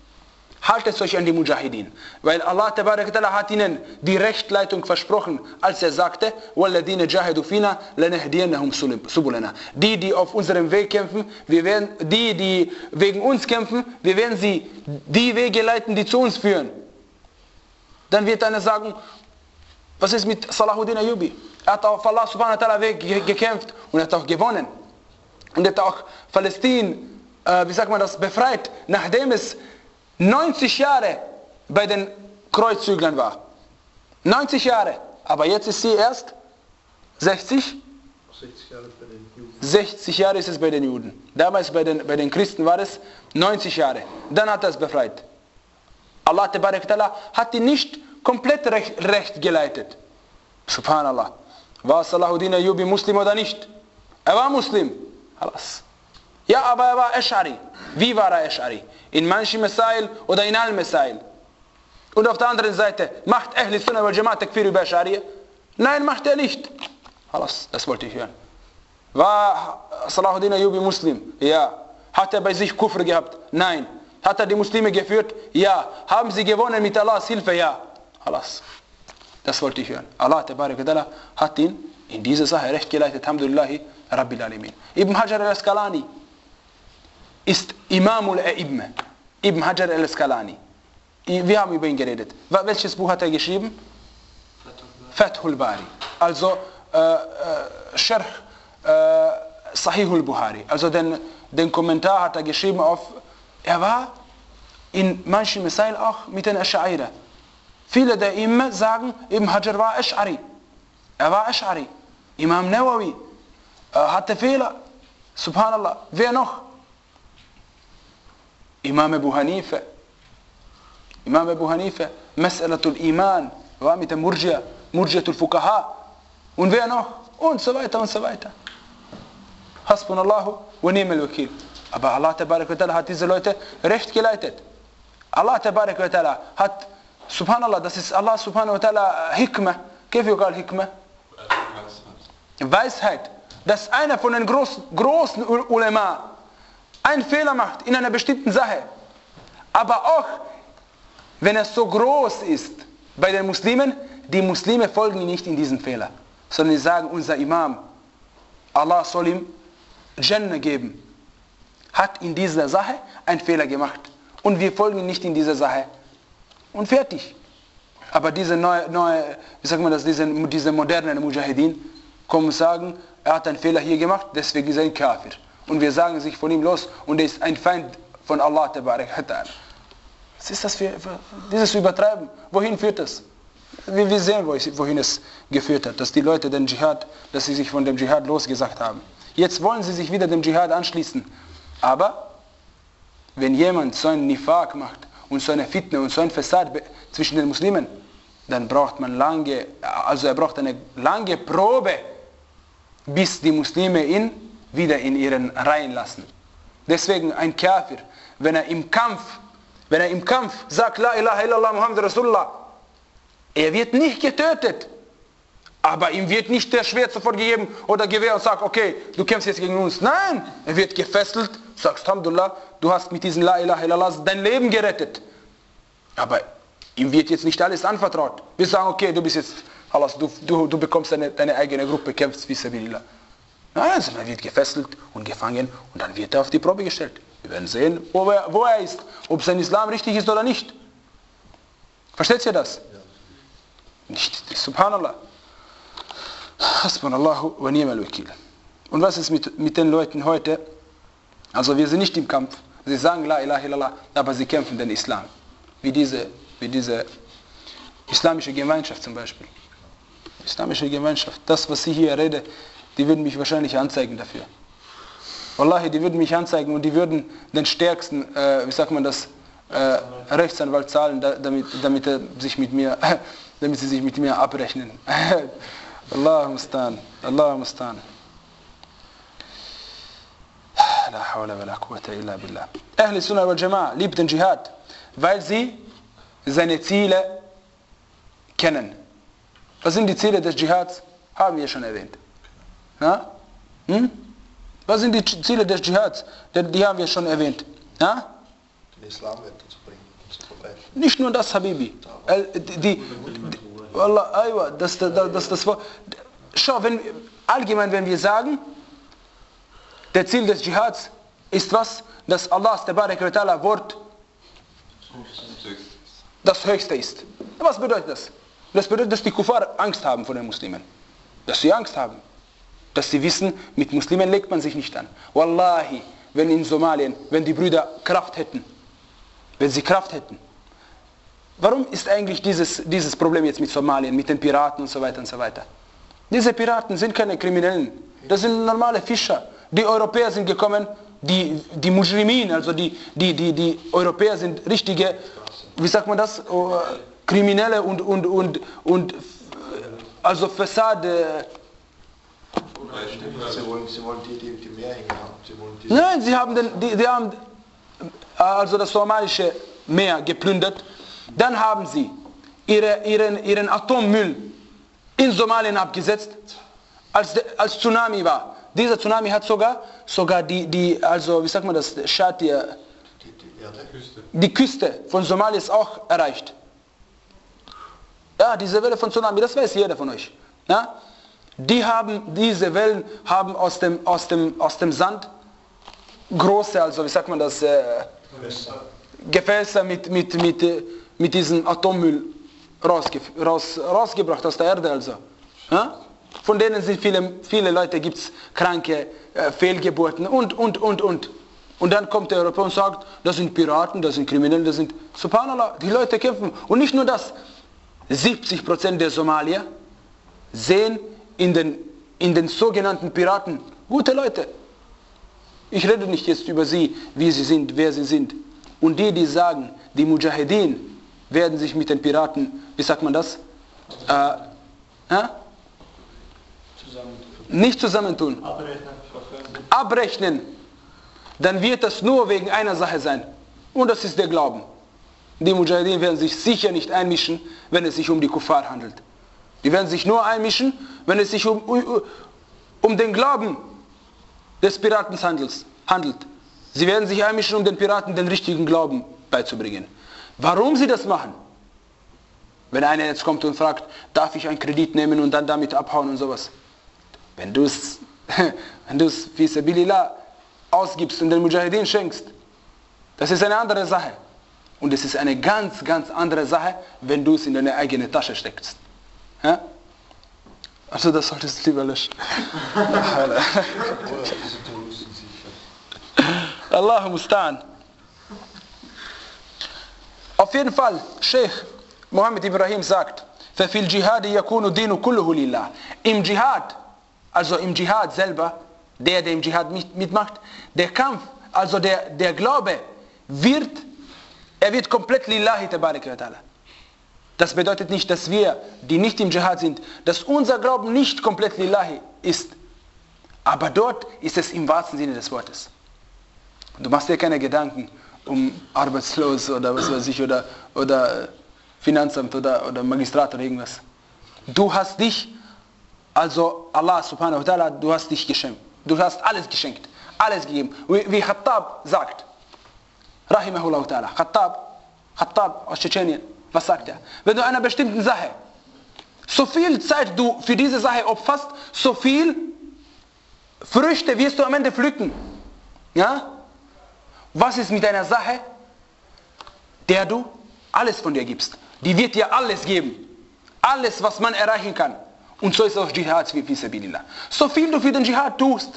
haltet euch an die Mujahideen. Weil Allah Tabarak Ta'ala hat ihnen die Rechtleitung versprochen, als er sagte, وَالَّذِينَ جَاهِدُوا فِينَا لَنَهْدِيَنَّهُمْ سُبُلَنَا. Die, die auf unserem Weg kämpfen, wir werden, die, die wegen uns kämpfen, wir werden sie die Wege leiten, die zu uns führen. Dann wird einer sagen, was ist mit Salahuddin Ayyubi? Er hat auf Allah subhanahu wa ta'ala Weg gekämpft und er hat auch gewonnen. Und er hat auch Palästin, äh, wie sagt man das, befreit, nachdem es neunzig Jahre bei den Kreuzzüglern war. neunzig Jahre. Aber jetzt ist sie erst sechzig? sechzig Jahre bei den Juden. sechzig Jahre ist es bei den Juden. Damals bei den, bei den Christen war es neunzig Jahre. Dann hat er es befreit. Allah Tabarak Ta'ala hat ihn nicht komplett recht, recht geleitet. Subhanallah. War Salahuddin Ayyubi Muslim oder nicht? Er war Muslim. Alles. Ja, aber er war Ash'ari. Wie war er Ash'ari? In manchen Masail oder in allen Masail. Und auf der anderen Seite, macht Ahl Sunnah wal Jama'a Takfir über Ash'ari? Nein, macht er nicht. Alles, das wollte ich hören. War Salahuddin Ayyubi Muslim? Ja. Hat er bei sich Kufr gehabt? Nein. Hat er die Muslime geführt? Ja. Haben sie gewonnen mit Allahs Hilfe? Ja. Alles. Das wollte ich hören. Allah Tabarak wa Ta'ala hat ihn in dieser Sache recht geleitet. Alhamdulillahi Rabbil Alamin. Ibn Hajar al-Asqalani ist Imamul A'imma. Ibn Hajar al-Asqalani. Wir haben über ihn geredet. Welches Buch hat er geschrieben? Fathul Bari. Also äh, äh, Sharh äh, Sahihul Bukhari. Also den, den Kommentar hat er geschrieben auf, er war in manchen Masail auch mit den Ash'aira. Viele der Imam sagen, Ibn Hajar war Ash'ari. Er war Ash'ari. Imam Nawawi äh, hatte Fehler. Subhanallah. Wer noch? Imam Abu Hanifa. Imam Abu Hanifa. Mas'alatul Iman. War mit dem Murjia. Murjiatul Fuqaha. Und wer noch? Und so weiter und so weiter. Hasbunallahu wa ni'mal wakil. Aber Allah Tabarak wa Ta'ala hat diese Leute recht geleitet. Allah Tabarak wa Ta'ala hat, Subhanallah, das ist Allah Subhanahu wa Ta'ala Hikmah. Wie yuqal Hikmah? Weisheit. Dass einer von den großen, großen Ulema einen Fehler macht in einer bestimmten Sache. Aber auch, wenn er so groß ist bei den Muslimen, die Muslime folgen ihm nicht in diesen Fehler. Sondern sie sagen, unser Imam, Allah soll ihm Jannah geben, hat in dieser Sache einen Fehler gemacht. Und wir folgen ihm nicht in dieser Sache. Und fertig. Aber diese neue, neue wie sagt man das, diese, diese modernen Mujahideen kommen und sagen, er hat einen Fehler hier gemacht, deswegen ist er ein Kafir. Und wir sagen sich von ihm los und er ist ein Feind von Allah Tabarak wa Ta'ala. Was ist das für, für dieses Übertreiben? Wohin führt das? Wir, wir sehen, wohin es geführt hat, dass die Leute den Dschihad, dass sie sich von dem Dschihad losgesagt haben. Jetzt wollen sie sich wieder dem Dschihad anschließen. Aber wenn jemand so einen Nifaq macht und so eine Fitne und so ein Fassad zwischen den Muslimen, dann braucht man lange, also er braucht eine lange Probe, bis die Muslime ihn wieder in ihren Reihen lassen. Deswegen ein Kafir, wenn er im Kampf, wenn er im Kampf sagt, La ilaha illallah Muhammad Rasulullah, er wird nicht getötet, aber ihm wird nicht der Schwert sofort gegeben oder Gewehr und sagt, okay, du kämpfst jetzt gegen uns. Nein, er wird gefesselt, sagst, Alhamdulillah, du hast mit diesem La ilaha illallah dein Leben gerettet. Aber ihm wird jetzt nicht alles anvertraut. Wir sagen, okay, du bist jetzt, Allah, du, du, du bekommst deine, deine eigene Gruppe, kämpfst fi sabilillah. Nein, also er wird gefesselt und gefangen und dann wird er auf die Probe gestellt. Wir werden sehen, wo er, wo er ist, ob sein Islam richtig ist oder nicht. Versteht ihr das? Ja. Nicht, Subhanallah. Hasbunallahu wa ni'mal wakil. Und was ist mit, mit den Leuten heute? Also wir sind nicht im Kampf. Sie sagen La ilaha illallah, aber sie kämpfen den Islam. Wie diese, wie diese islamische Gemeinschaft zum Beispiel. Islamische Gemeinschaft. Das, was ich hier rede, die würden mich wahrscheinlich anzeigen dafür. Wallahi, die würden mich anzeigen und die würden den stärksten, äh, wie sagt man das, äh, Rechtsanwalt zahlen, da, damit, damit, er sich mit mir, damit sie sich mit mir abrechnen. Allah mustan, Allah mustan. La hawla wa la quwwata illa billah. Ahl Sunnah wal Jama'a liebt den Dschihad, weil sie seine Ziele kennen. Was sind die Ziele des Dschihads? Haben wir schon erwähnt. Ja? Hm? Was sind die Ziele des Dschihads? Die haben wir schon erwähnt. Ja? Den Islam weiterzubringen und zu verbreiten. Nicht nur das, Habibi. Die, die, Wallah, aywa, das, das, das, das Wort. Schau, wenn, allgemein, wenn wir sagen, der Ziel des Dschihads ist was? Dass Allahs Tabarak wa Ta'ala Wort das Höchste ist. Was bedeutet das? Das bedeutet, dass die Kuffar Angst haben vor den Muslimen. Dass sie Angst haben. Dass sie wissen, mit Muslimen legt man sich nicht an. Wallahi, wenn in Somalien, wenn die Brüder Kraft hätten, wenn sie Kraft hätten. Warum ist eigentlich dieses, dieses Problem jetzt mit Somalien, mit den Piraten und so weiter und so weiter? Diese Piraten sind keine Kriminellen. Das sind normale Fischer. Die Europäer sind gekommen, die, die Mujrimin, also die, die, die, die Europäer sind richtige, wie sagt man das, Kriminelle und, und, und, und also Fassade. Sie wollen, sie wollen die, die, die Meerenge haben. Sie wollen die Nein, sie haben, den, die, die haben also das somalische Meer geplündert. Dann haben sie ihre, ihren, ihren Atommüll in Somalien abgesetzt, als, de, als Tsunami war. Dieser Tsunami hat sogar, sogar die, die, also wie sagt man das, Schad, die, die, die, Erde. die Küste von Somalia ist auch erreicht. Ja, diese Welle von Tsunami, das weiß jeder von euch. Ja? Die haben, diese Wellen haben aus dem, aus dem, aus dem Sand große, also wie sagt man das, äh, Gefäße mit, mit, mit, mit diesem Atommüll rausge raus, rausgebracht aus der Erde also. Ja? Von denen sind viele, viele Leute, gibt es kranke äh, Fehlgeburten und, und, und, und. Und dann kommt der Europäer und sagt, das sind Piraten, das sind Kriminelle, das sind... Subhanallah, die Leute kämpfen. Und nicht nur das, siebzig Prozent der Somalier sehen in den, in den sogenannten Piraten gute Leute. Ich rede nicht jetzt über sie, wie sie sind, wer sie sind. Und die, die sagen, die Mujahideen werden sich mit den Piraten, wie sagt man das? Äh, äh? Nicht zusammentun. Abrechnen. Dann wird das nur wegen einer Sache sein. Und das ist der Glauben. Die Mujahideen werden sich sicher nicht einmischen, wenn es sich um die Kuffar handelt. Die werden sich nur einmischen, wenn es sich um, um den Glauben des Piratenshandels handelt. Sie werden sich einmischen, um den Piraten den richtigen Glauben beizubringen. Warum sie das machen? Wenn einer jetzt kommt und fragt, darf ich einen Kredit nehmen und dann damit abhauen und sowas. Wenn du es wenn du es fi sabilillah ausgibst und den Mujahideen schenkst, das ist eine andere Sache. Und es ist eine ganz, ganz andere Sache, wenn du es in deine eigene Tasche steckst. Ja? Also das solltest du lieber löschen. Allahu Mustan. Auf jeden Fall, Sheikh Mohammed Ibrahim sagt, فَفِي الْجِهَادِ يَكُونُ الدِّينُ كُلُّهُ لِلَّهِ. Im Dschihad, also im Dschihad selber, der, der im Dschihad mitmacht, der Kampf, also der, der Glaube, wird, er wird komplett lillahi tabaraka wa ta'ala. Das bedeutet nicht, dass wir, die nicht im Dschihad sind, dass unser Glauben nicht komplett lillahi ist. Aber dort ist es im wahrsten Sinne des Wortes. Du machst dir keine Gedanken um Arbeitslos oder was weiß ich, oder, oder Finanzamt oder, oder Magistrat oder irgendwas. Du hast dich, also Allah subhanahu wa ta'ala, du hast dich geschenkt. Du hast alles geschenkt, alles gegeben. Wie, wie Khattab sagt, Rahimahullah ta'ala, Khattab, Khattab aus Tschetschenien, was sagt er? Wenn du einer bestimmten Sache, so viel Zeit du für diese Sache opferst, so viel Früchte wirst du am Ende pflücken. Ja? Was ist mit einer Sache, der du alles von dir gibst? Die wird dir alles geben. Alles, was man erreichen kann. Und so ist auch Dschihad wie fi sabilillah. So viel du für den Dschihad tust,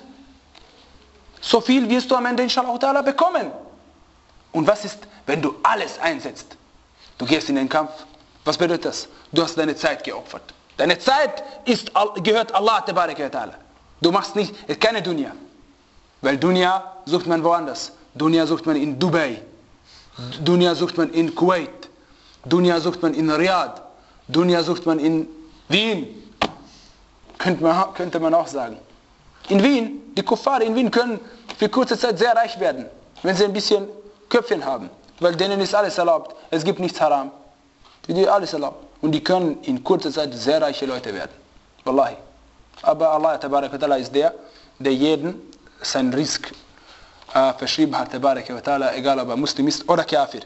so viel wirst du am Ende inshallah ta'ala bekommen. Und was ist, wenn du alles einsetzt? Du gehst in den Kampf. Was bedeutet das? Du hast deine Zeit geopfert. Deine Zeit ist, gehört Allah tabaraka wa ta'ala. Du machst nicht, keine Dunya. Weil Dunya sucht man woanders. Dunya sucht man in Dubai. Dunya sucht man in Kuwait. Dunya sucht man in Riyadh. Dunya sucht man in Wien. Könnte man, könnte man auch sagen. In Wien, die Kuffar in Wien können für kurze Zeit sehr reich werden, wenn sie ein bisschen Köpfchen haben. Weil denen ist alles erlaubt. Es gibt nichts haram. Für die ist alles erlaubt. Und die können in kurzer Zeit sehr reiche Leute werden. Wallahi. Aber Allah tabaraka wa ta'ala ist der, der jeden sein Risk äh, verschrieben hat, tabaraka wa ta'ala, egal ob er Muslim ist oder Kafir.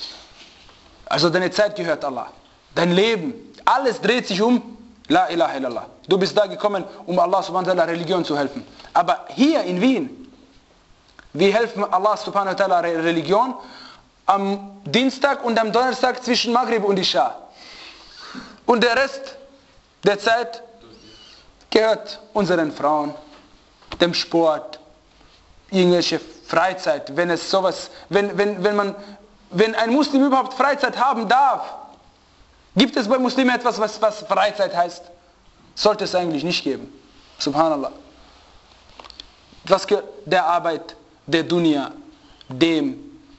Also deine Zeit gehört Allah. Dein Leben, alles dreht sich um La ilaha illallah. Du bist da gekommen, um Allah subhanahu wa ta'ala Religion zu helfen. Aber hier in Wien, wir helfen Allah subhanahu wa ta'ala Religion am Dienstag und am Donnerstag zwischen Maghrib und Isha. Und der Rest der Zeit gehört unseren Frauen, dem Sport, irgendwelche Freizeit, wenn es sowas, wenn, wenn, wenn man, wenn ein Muslim überhaupt Freizeit haben darf. Gibt es bei Muslimen etwas, was, was Freizeit heißt? Sollte es eigentlich nicht geben. Subhanallah. Was der Arbeit, der Dunya, dem,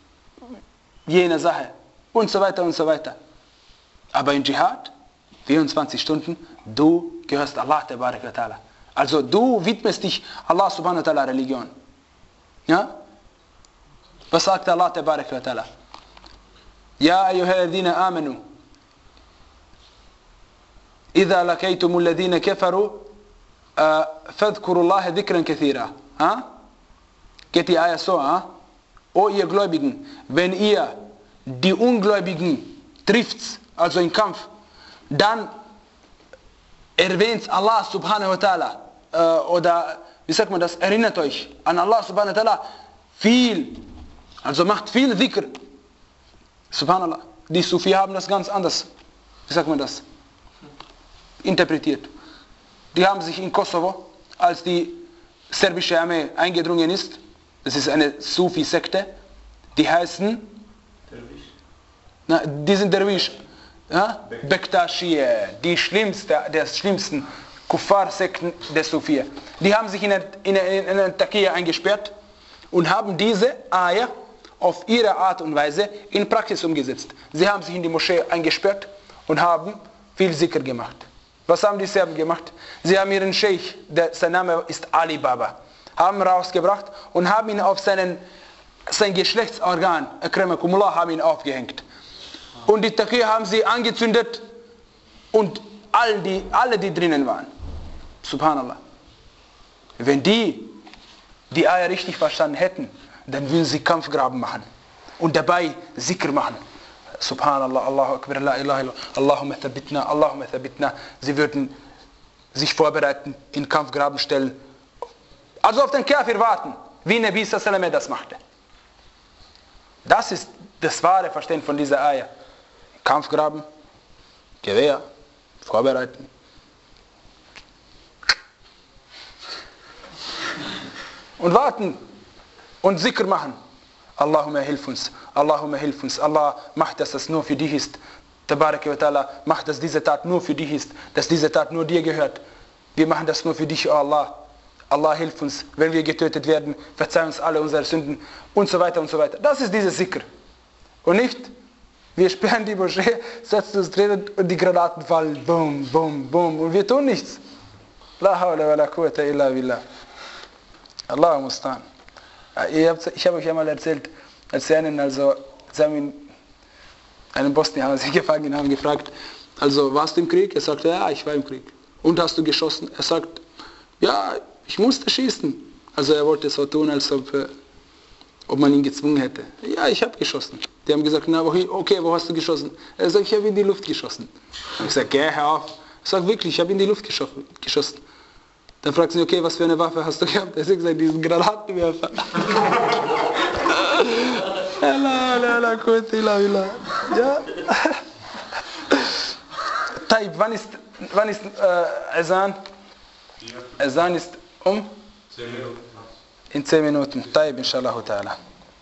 jener Sache und so weiter und so weiter. Aber in Dschihad, vierundzwanzig Stunden, du gehörst Allah tabaraka wa ta'ala. Also du widmest dich Allah subhanahu wa ta'ala Religion. Ja? Was sagt Allah tabaraka wa ta'ala? Ja ayyuhalladhina amanu. إذا لقيتم الذين كفروا فاذكروا الله ذكرا كثيرا. Geht die Eier so, ha? O ihr Gläubigen, wenn ihr die Ungläubigen trifft, also im Kampf, dann erwähnt Allah subhanahu wa ta'ala, äh, oder wie sagt man das, erinnert euch an Allah subhanahu wa ta'ala viel, also macht viel Dhikr. Subhanallah. die Sufi haben das ganz anders, wie sagt man das, interpretiert. Die haben sich in Kosovo, als die serbische Armee eingedrungen ist, das ist eine Sufi-Sekte, die heißen, na, die sind Derwisch, ja? Bektashi, die schlimmste, der schlimmsten Kuffar-Sekten der Sufi. Die haben sich in eine, in eine, in eine Takia eingesperrt und haben diese Ayah auf ihre Art und Weise in Praxis umgesetzt. Sie haben sich in die Moschee eingesperrt und haben viel Zikr gemacht. Was haben die Serben gemacht? Sie haben ihren Scheich, der, sein Name ist Ali Baba, haben rausgebracht und haben ihn auf seinen, sein Geschlechtsorgan, Akramakumullah, haben ihn aufgehängt. Und die Taqiyya haben sie angezündet und all die, alle, die drinnen waren. Subhanallah. Wenn die die Eier richtig verstanden hätten, dann würden sie Kampfgraben machen und dabei Zikr machen. Subhanallah, Allahu Akbar, la ilaha illallah, Allahumma thabitna, Allahumma thabitna. Sie würden sich vorbereiten, in Kampfgraben stellen. Also auf den Kafir warten, wie Nabi sallallahu alaihi wasallam das machte. Das ist das wahre Verständnis von dieser Eier. Kampfgraben, Gewehr, vorbereiten. Und warten und Zikr machen. Allahumma hilf uns, Allahumma hilf uns. Allah macht, dass das nur für dich ist. Tabaraka wa ta'ala macht, dass diese Tat nur für dich ist, dass diese Tat nur dir gehört. Wir machen das nur für dich, oh Allah. Allah hilf uns, wenn wir getötet werden, verzeih uns alle unsere Sünden und so weiter und so weiter. Das ist dieses Zikr. Und nicht, wir sperren die Moschee, setzen uns drin und die Granaten fallen. Boom, boom, boom. Und wir tun nichts. La hawla wa la quwwata illa billah. Allah mustan. Ich habe euch einmal erzählt, als sie einen, also, sie haben ihn, einen Bosnier haben sie gefangen, haben gefragt, also warst du im Krieg? Er sagte, ja, ich war im Krieg. Und hast du geschossen? Er sagt, ja, ich musste schießen. Also er wollte so tun, als ob, äh, ob man ihn gezwungen hätte. Ja, ich habe geschossen. Die haben gesagt, na, okay, wo hast du geschossen? Er sagt, ich habe in die Luft geschossen. Ich habe gesagt, geh, hör auf. Er sagt, wirklich, ich habe in die Luft geschossen. Dann fragt sie, okay, was für eine Waffe hast du gehabt? Er sagt, diesen Granatenwerfer. Ja. Taib, wann ist, wann ist äh, Azan? Azan ist um? zehn Minuten. In zehn Minuten. Taib, inshallah ta'ala.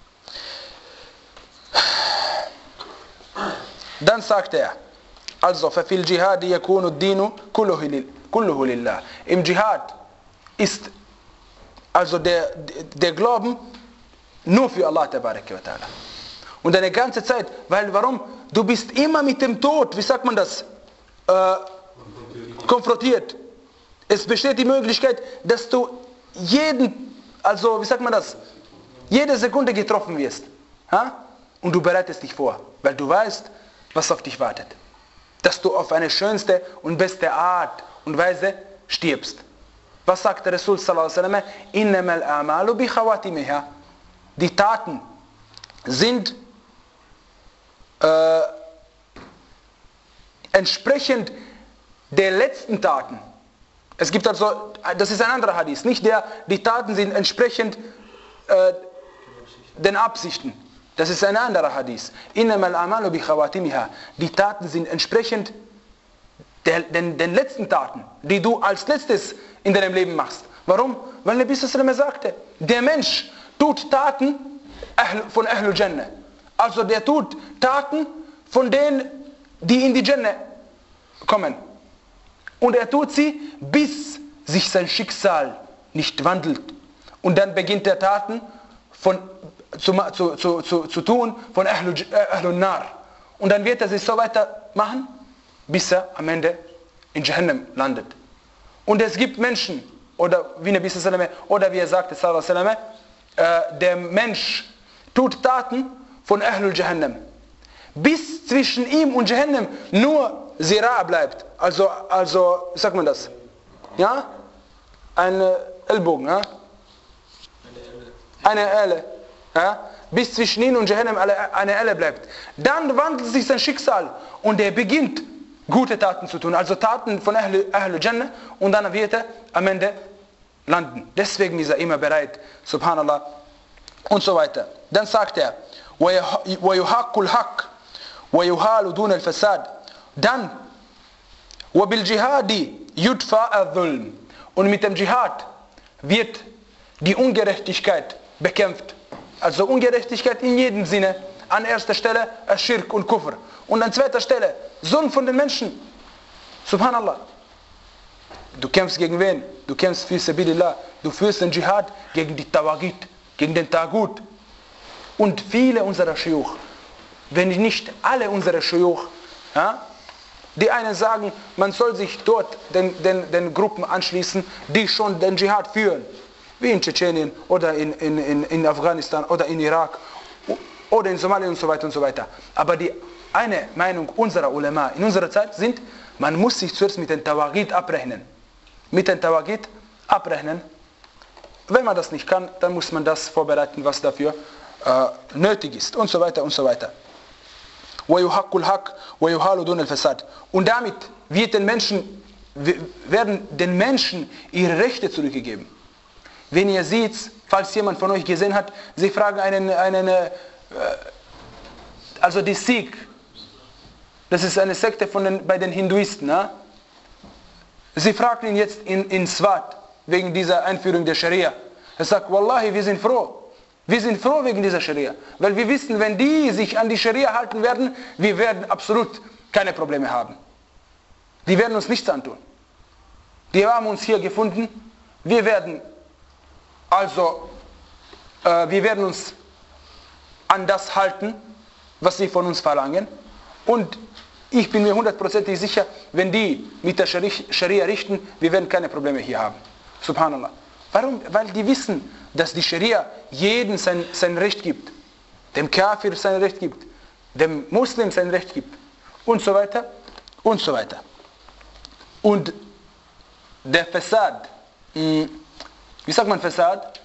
Dann sagt er, also, فَفِي الْجِهَادِ يَكُونُ الدِّينُ كُلُّهُ لِلَّهِ. Im Dschihad ist also der, der Glauben nur für Allah tabaraka wa ta'ala. Und eine ganze Zeit, weil warum? Du bist immer mit dem Tod, wie sagt man das, äh, konfrontiert. Es besteht die Möglichkeit, dass du jeden, also wie sagt man das, jede Sekunde getroffen wirst. Ha? Und du bereitest dich vor, weil du weißt, was auf dich wartet. Dass du auf eine schönste und beste Art und Weise stirbst. Was sagt der Rasul sallallahu alaihi wasallam? Innamal a'malu bi khawatimiha. Die Taten sind äh, entsprechend der letzten Taten. Es gibt also, das ist ein anderer Hadith, nicht der, die Taten sind entsprechend äh, den Absichten. Das ist ein anderer Hadith. Innamal a'malu bi khawatimiha. Die Taten sind entsprechend der, den, den letzten Taten, die du als letztes in deinem Leben machst. Warum? Weil Nabi sallallahu alaihi wasallam sagte, der Mensch tut Taten von Ahlul Jannah. Also der tut Taten von denen, die in die Jannah kommen. Und er tut sie, bis sich sein Schicksal nicht wandelt. Und dann beginnt er Taten von, zu, zu, zu, zu, zu tun von Ahlul, Ahlul Nar. Und dann wird er sich so weitermachen, bis er am Ende in Jahannam landet. Und es gibt Menschen, oder wie Nabi sallallahu alaihi wasallam, oder wie er sagte, sallallahu alaihi wasallam, äh, der Mensch tut Taten von Ahlul Jahannam, bis zwischen ihm und Jahannam nur Zira bleibt. Also, also, wie sagt man das? Ja? Ein Ellbogen, ja? Eine Elle. Ja? Bis zwischen ihm und Jahannam eine Elle bleibt. Dann wandelt sich sein Schicksal und er beginnt gute Taten zu tun, also Taten von Ahlul Jannah, und dann wird er am Ende landen. Deswegen ist er immer bereit, subhanallah, und so weiter. Dann sagt er, وَيُحَقُّ الْحَقِّ وَيُهَالُ دُونَ الْفَسَادِ. Dann, وَبِالْجِهَادِ يُدْفَى الظُّلْمِ. Und mit dem Dschihad wird die Ungerechtigkeit bekämpft. Also Ungerechtigkeit in jedem Sinne. An erster Stelle Schirk und Kufr. Und an zweiter Stelle Sünden von den Menschen. Subhanallah. Du kämpfst gegen wen? Du kämpfst für Sabilillah. Du führst den Dschihad gegen die Tawagit, gegen den Tagut. Und viele unserer Schuyuch, wenn nicht alle unsere Schuyuch, ja, die einen sagen, man soll sich dort den, den, den Gruppen anschließen, die schon den Dschihad führen. Wie in Tschetschenien oder in, in, in, in Afghanistan oder in Irak oder in Somalia und so weiter und so weiter. Aber die eine Meinung unserer Ulema in unserer Zeit sind, man muss sich zuerst mit den Tawagit abrechnen. Mit den Tawagit abrechnen. Wenn man das nicht kann, dann muss man das vorbereiten, was dafür äh, nötig ist und so weiter und so weiter. Und damit wird den Menschen, werden den Menschen ihre Rechte zurückgegeben. Wenn ihr seht, falls jemand von euch gesehen hat, sie fragen einen, einen äh, also die Sikh, das ist eine Sekte von den, bei den Hinduisten, ne? Sie fragten ihn jetzt in, in Swat wegen dieser Einführung der Scharia. Er sagt, Wallahi, wir sind froh. Wir sind froh wegen dieser Scharia. Weil wir wissen, wenn die sich an die Scharia halten werden, wir werden absolut keine Probleme haben. Die werden uns nichts antun. Die haben uns hier gefunden. Wir werden also, äh, wir werden uns an das halten, was sie von uns verlangen. Und ich bin mir hundertprozentig sicher, wenn die mit der Scharia richten, wir werden keine Probleme hier haben. Subhanallah. Warum? Weil die wissen, dass die Scharia jedem sein, sein Recht gibt. Dem Kafir sein Recht gibt. Dem Muslim sein Recht gibt. Und so weiter. Und so weiter. Und der Fasad. Wie sagt man Fasad?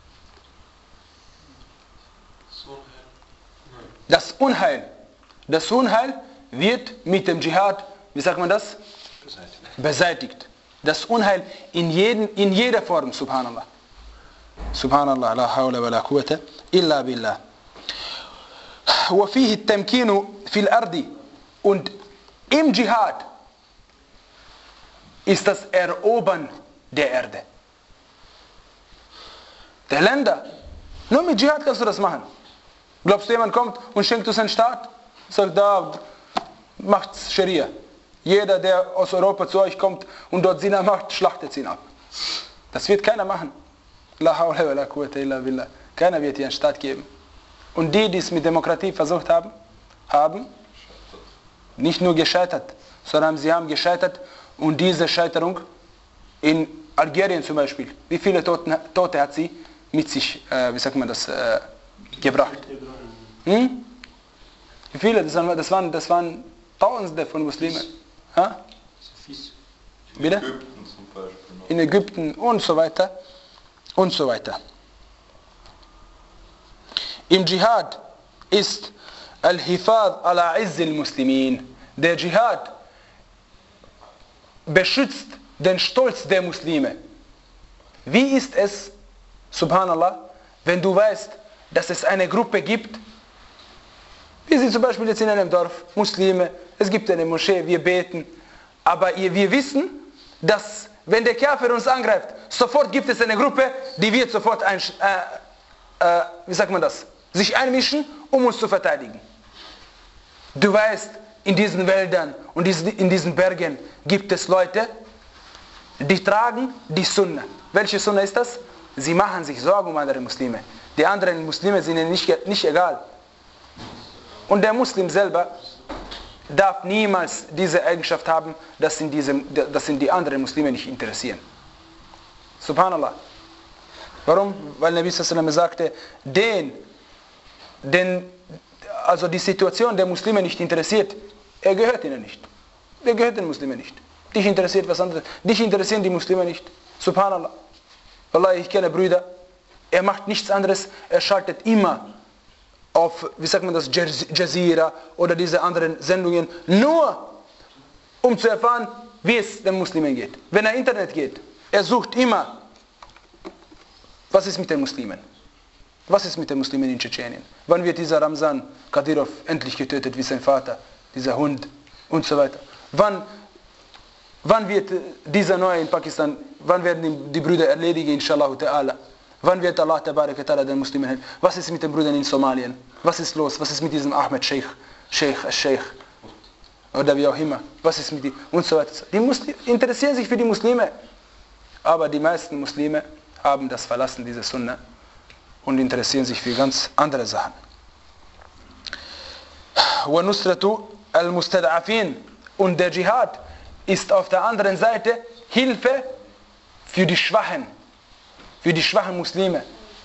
Das Unheil. Das Unheil wird mit dem Dschihad, wie sagt man das? Beseitigt. Beseitigt. Das Unheil in, jeden, in jeder Form, subhanallah. Subhanallah, la hawla wa la quwwata illa billah. Wa fihi at-tamkinu fil ardi. Und im Dschihad ist das Erobern der Erde. Der Länder. Nur mit Dschihad kannst du das machen. Glaubst du, jemand kommt und schenkt uns einen Staat? Sagt, da macht Scharia. Jeder, der aus Europa zu euch kommt und dort Zina macht, schlachtet ihn ab. Das wird keiner machen. La hawla wa la quwwata illa billah. Keiner wird hier einen Staat geben. Und die, die es mit Demokratie versucht haben, haben nicht nur gescheitert, sondern sie haben gescheitert und diese Scheiterung in Algerien zum Beispiel, wie viele Toten, Tote hat sie mit sich, äh, wie sagt man das, äh, gebracht? Hm? Wie viele? Das waren, das waren, das waren Tausende von Muslimen. Ha? Bitte? Ägypten zum Beispiel. In Ägypten und so weiter. Und so weiter. Im Dschihad ist Al-Hifad ala Izz al-Muslimin. Der Dschihad beschützt den Stolz der Muslime. Wie ist es, subhanallah, wenn du weißt, dass es eine Gruppe gibt, wir sind zum Beispiel jetzt in einem Dorf, Muslime, es gibt eine Moschee, wir beten, aber wir wissen, dass wenn der Kafir uns angreift, sofort gibt es eine Gruppe, die wird sofort ein, äh, äh, wie sagt man das, sich einmischen, um uns zu verteidigen. Du weißt, in diesen Wäldern und in diesen Bergen gibt es Leute, die tragen die Sunna. Welche Sunna ist das? Sie machen sich Sorgen um andere Muslime. Die anderen Muslime sind ihnen nicht, nicht egal. Und der Muslim selber darf niemals diese Eigenschaft haben, dass ihn, diese, dass ihn die anderen Muslime nicht interessieren. Subhanallah. Warum? Weil Nabi sallallahu alaihi wasallam sagte, den, den, also die Situation der Muslime nicht interessiert, er gehört ihnen nicht. Er gehört den Muslimen nicht. Dich interessiert was anderes. Dich interessieren die Muslime nicht. Subhanallah. Wallahi, ich kenne Brüder, er macht nichts anderes, er schaltet immer auf, wie sagt man das, Jazeera oder diese anderen Sendungen, nur um zu erfahren, wie es den Muslimen geht. Wenn er Internet geht, er sucht immer, was ist mit den Muslimen. Was ist mit den Muslimen in Tschetschenien? Wann wird dieser Ramzan Kadyrov endlich getötet wie sein Vater, dieser Hund und so weiter? Wann, wann wird dieser Neue in Pakistan, wann werden die, die Brüder erledigen, inshallah ta'ala? Wann wird Allah tabarak wa ta'ala den Muslimen helfen? Was ist mit den Brüdern in Somalien? Was ist los? Was ist mit diesem Ahmed Sheikh, Sheikh, Sheikh? Oder wie auch immer. Was ist mit die und so weiter. Die Muslim, interessieren sich für die Muslime. Aber die meisten Muslime haben das verlassen, diese Sunna, und interessieren sich für ganz andere Sachen. وَنُصْرَةُ الْمُسْتَدْعَفِينَ Und der Dschihad ist auf der anderen Seite Hilfe für die Schwachen, für die schwachen Muslime.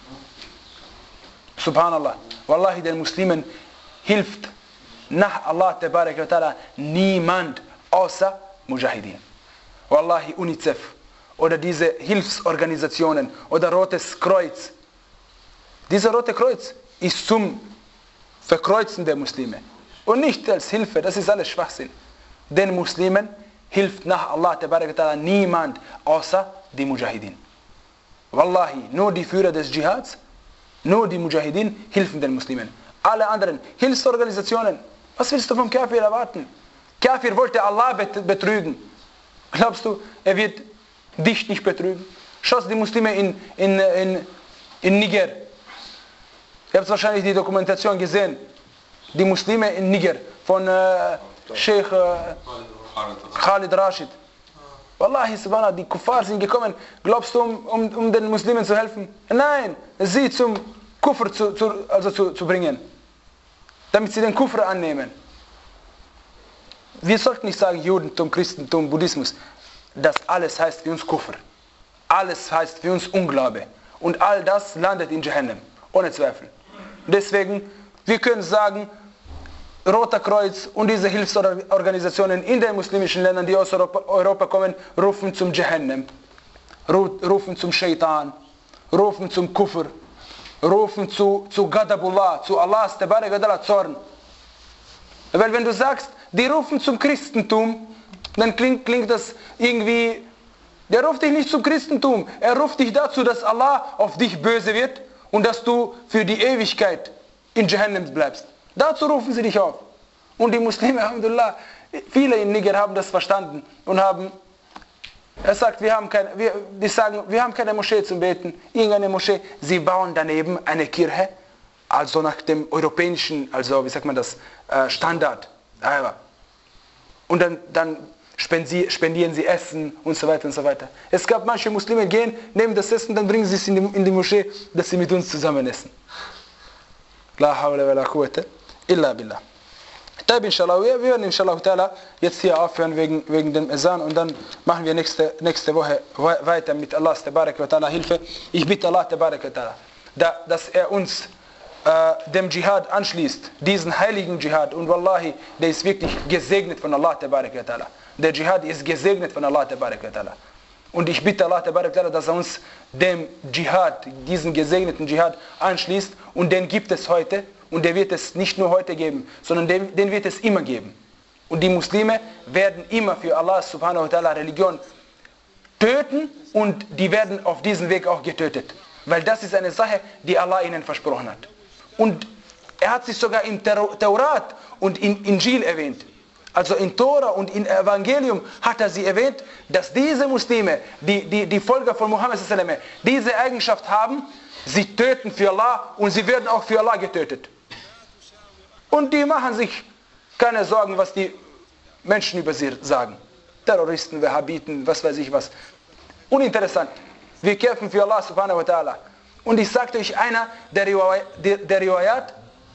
Subhanallah. Wallahi, den Muslimen hilft nach Allah tabarak wa ta'ala niemand außer Mujahideen. Wallahi, UNICEF oder diese Hilfsorganisationen oder Rotes Kreuz. Dieser Rote Kreuz ist zum Verkreuzen der Muslime und nicht als Hilfe, das ist alles Schwachsinn. Den Muslimen hilft nach Allah tabarak wa ta'ala niemand außer die Mujahideen. Wallahi, nur die Führer des Dschihads, nur die Mujahideen helfen den Muslimen. Alle anderen Hilfsorganisationen, was willst du vom Kafir erwarten? Kafir wollte Allah betrügen. Glaubst du, er wird dich nicht betrügen? Schaut die Muslime in, in, in, in Niger. Ihr habt wahrscheinlich die Dokumentation gesehen. Die Muslime in Niger von äh, Sheikh äh, Khalid Rashid. Wallahi, subhanallah, die Kuffar sind gekommen, glaubst du, um, um, um den Muslimen zu helfen? Nein, sie zum Kufr zu, zu, also zu, zu bringen. Damit sie den Kufr annehmen. Wir sollten nicht sagen Judentum, Christentum, Buddhismus. Das alles heißt für uns Kufr. Alles heißt für uns Unglaube. Und all das landet in Jahannam. Ohne Zweifel. Deswegen, wir können sagen, Roter Kreuz und diese Hilfsorganisationen in den muslimischen Ländern, die aus Europa, Europa kommen, rufen zum Jahannam, rufen zum Shaitan, rufen zum Kufr, rufen zu, zu Ghadabullah, zu Allahs tabarak wa ta'ala Zorn. Weil wenn du sagst, die rufen zum Christentum, dann klingt, klingt das irgendwie, der ruft dich nicht zum Christentum, er ruft dich dazu, dass Allah auf dich böse wird und dass du für die Ewigkeit in Jahannam bleibst. Dazu rufen sie dich auf. Und die Muslime, alhamdulillah, viele in Niger haben das verstanden und haben, er sagt, wir haben keine, wir, die sagen, wir haben keine Moschee zum Beten, irgendeine Moschee. Sie bauen daneben eine Kirche, also nach dem europäischen, also wie sagt man das, Standard. Und dann, dann spendieren sie Essen und so weiter und so weiter. Es gab manche Muslime, gehen, nehmen das Essen, dann bringen sie es in die, in die Moschee, dass sie mit uns zusammen essen. La hawla wa la quwwata illa billah. Taib inshallah, wir werden inshallah ta'ala jetzt hier aufhören wegen, wegen dem Esan und dann machen wir nächste, nächste Woche weiter mit Allahs tabarak wa ta'ala Hilfe. Ich bitte Allah tabarak wa ta'ala, da, dass er uns äh, dem Dschihad anschließt, diesen heiligen Dschihad, und wallahi, der ist wirklich gesegnet von Allah tabarak wa ta'ala. Der Dschihad ist gesegnet von Allah tabarak wa ta'ala. Und ich bitte Allah tabarak wa ta'ala, dass er uns dem Dschihad, diesen gesegneten Dschihad anschließt, und den gibt es heute. Und der wird es nicht nur heute geben, sondern den, den wird es immer geben. Und die Muslime werden immer für Allah subhanahu wa ta'ala Religion töten, und die werden auf diesem Weg auch getötet. Weil das ist eine Sache, die Allah ihnen versprochen hat. Und er hat sich sogar im Taurat und in Injil erwähnt. Also in Tora und in Evangelium hat er sie erwähnt, dass diese Muslime, die, die, die Folger von Muhammad sallallahu alaihi wasallam, diese Eigenschaft haben, sie töten für Allah und sie werden auch für Allah getötet. Und die machen sich keine Sorgen, was die Menschen über sie sagen. Terroristen, Wahhabiten, was weiß ich was. Uninteressant. Wir kämpfen für Allah subhanahu wa ta'ala. Und ich sagte euch einer der, der, der Riwayat,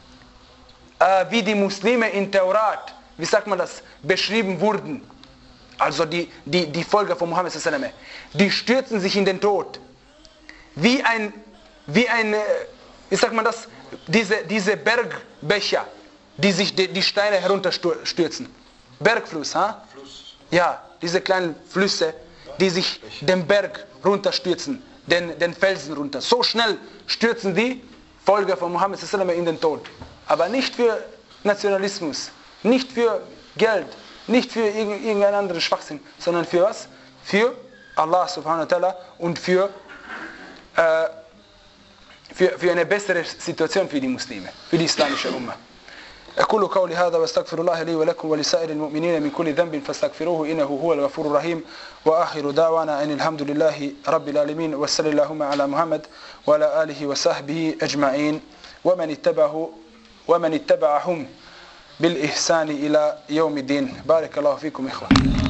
äh, wie die Muslime in Taurat, wie sagt man das, beschrieben wurden. Also die, die, die Folger von Muhammad sallallahu alaihi wasallam. Die stürzen sich in den Tod. Wie ein, wie ein, wie sagt man das, diese, diese Bergbecher, die sich die, die Steine herunterstürzen. Bergfluss, ha? Fluss. Ja, diese kleinen Flüsse, die sich den Berg runterstürzen, den, den Felsen runter. So schnell stürzen die Folger von Muhammad sallallahu alaihi wasallam in den Tod. Aber nicht für Nationalismus, nicht für Geld, nicht für irgendeinen anderen Schwachsinn, sondern für was? Für Allah subhanahu wa ta'ala und für, äh, för, för en bättre situation för de muslimer, för de islamiska umma. أقول قولي هذا واستغفر الله لي ولكم ولسائر المؤمنين من كل ذنب فاستغفروه إنه هو الغفور الرحيم وآخر دعوانا أن الحمد لله رب العالمين وصلى اللهم على محمد وعلى آله وصحبه أجمعين ومن اتبعه ومن اتبعهم بالإحسان إلى يوم الدين. بارك الله فيكم إخوة.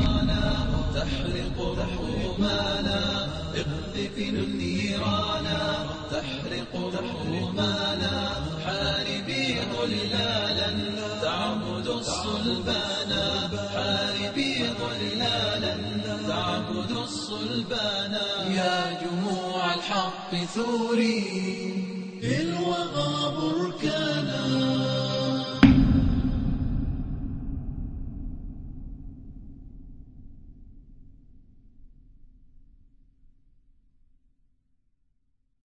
تحرق رحومانا اقذف النيرانا تحرق رحومانا حاربي ظلالا تعبد الصلبانا حاربي ظلالا تعبد الصلبانا يا جموع الحق ثوري بالوغى بركانا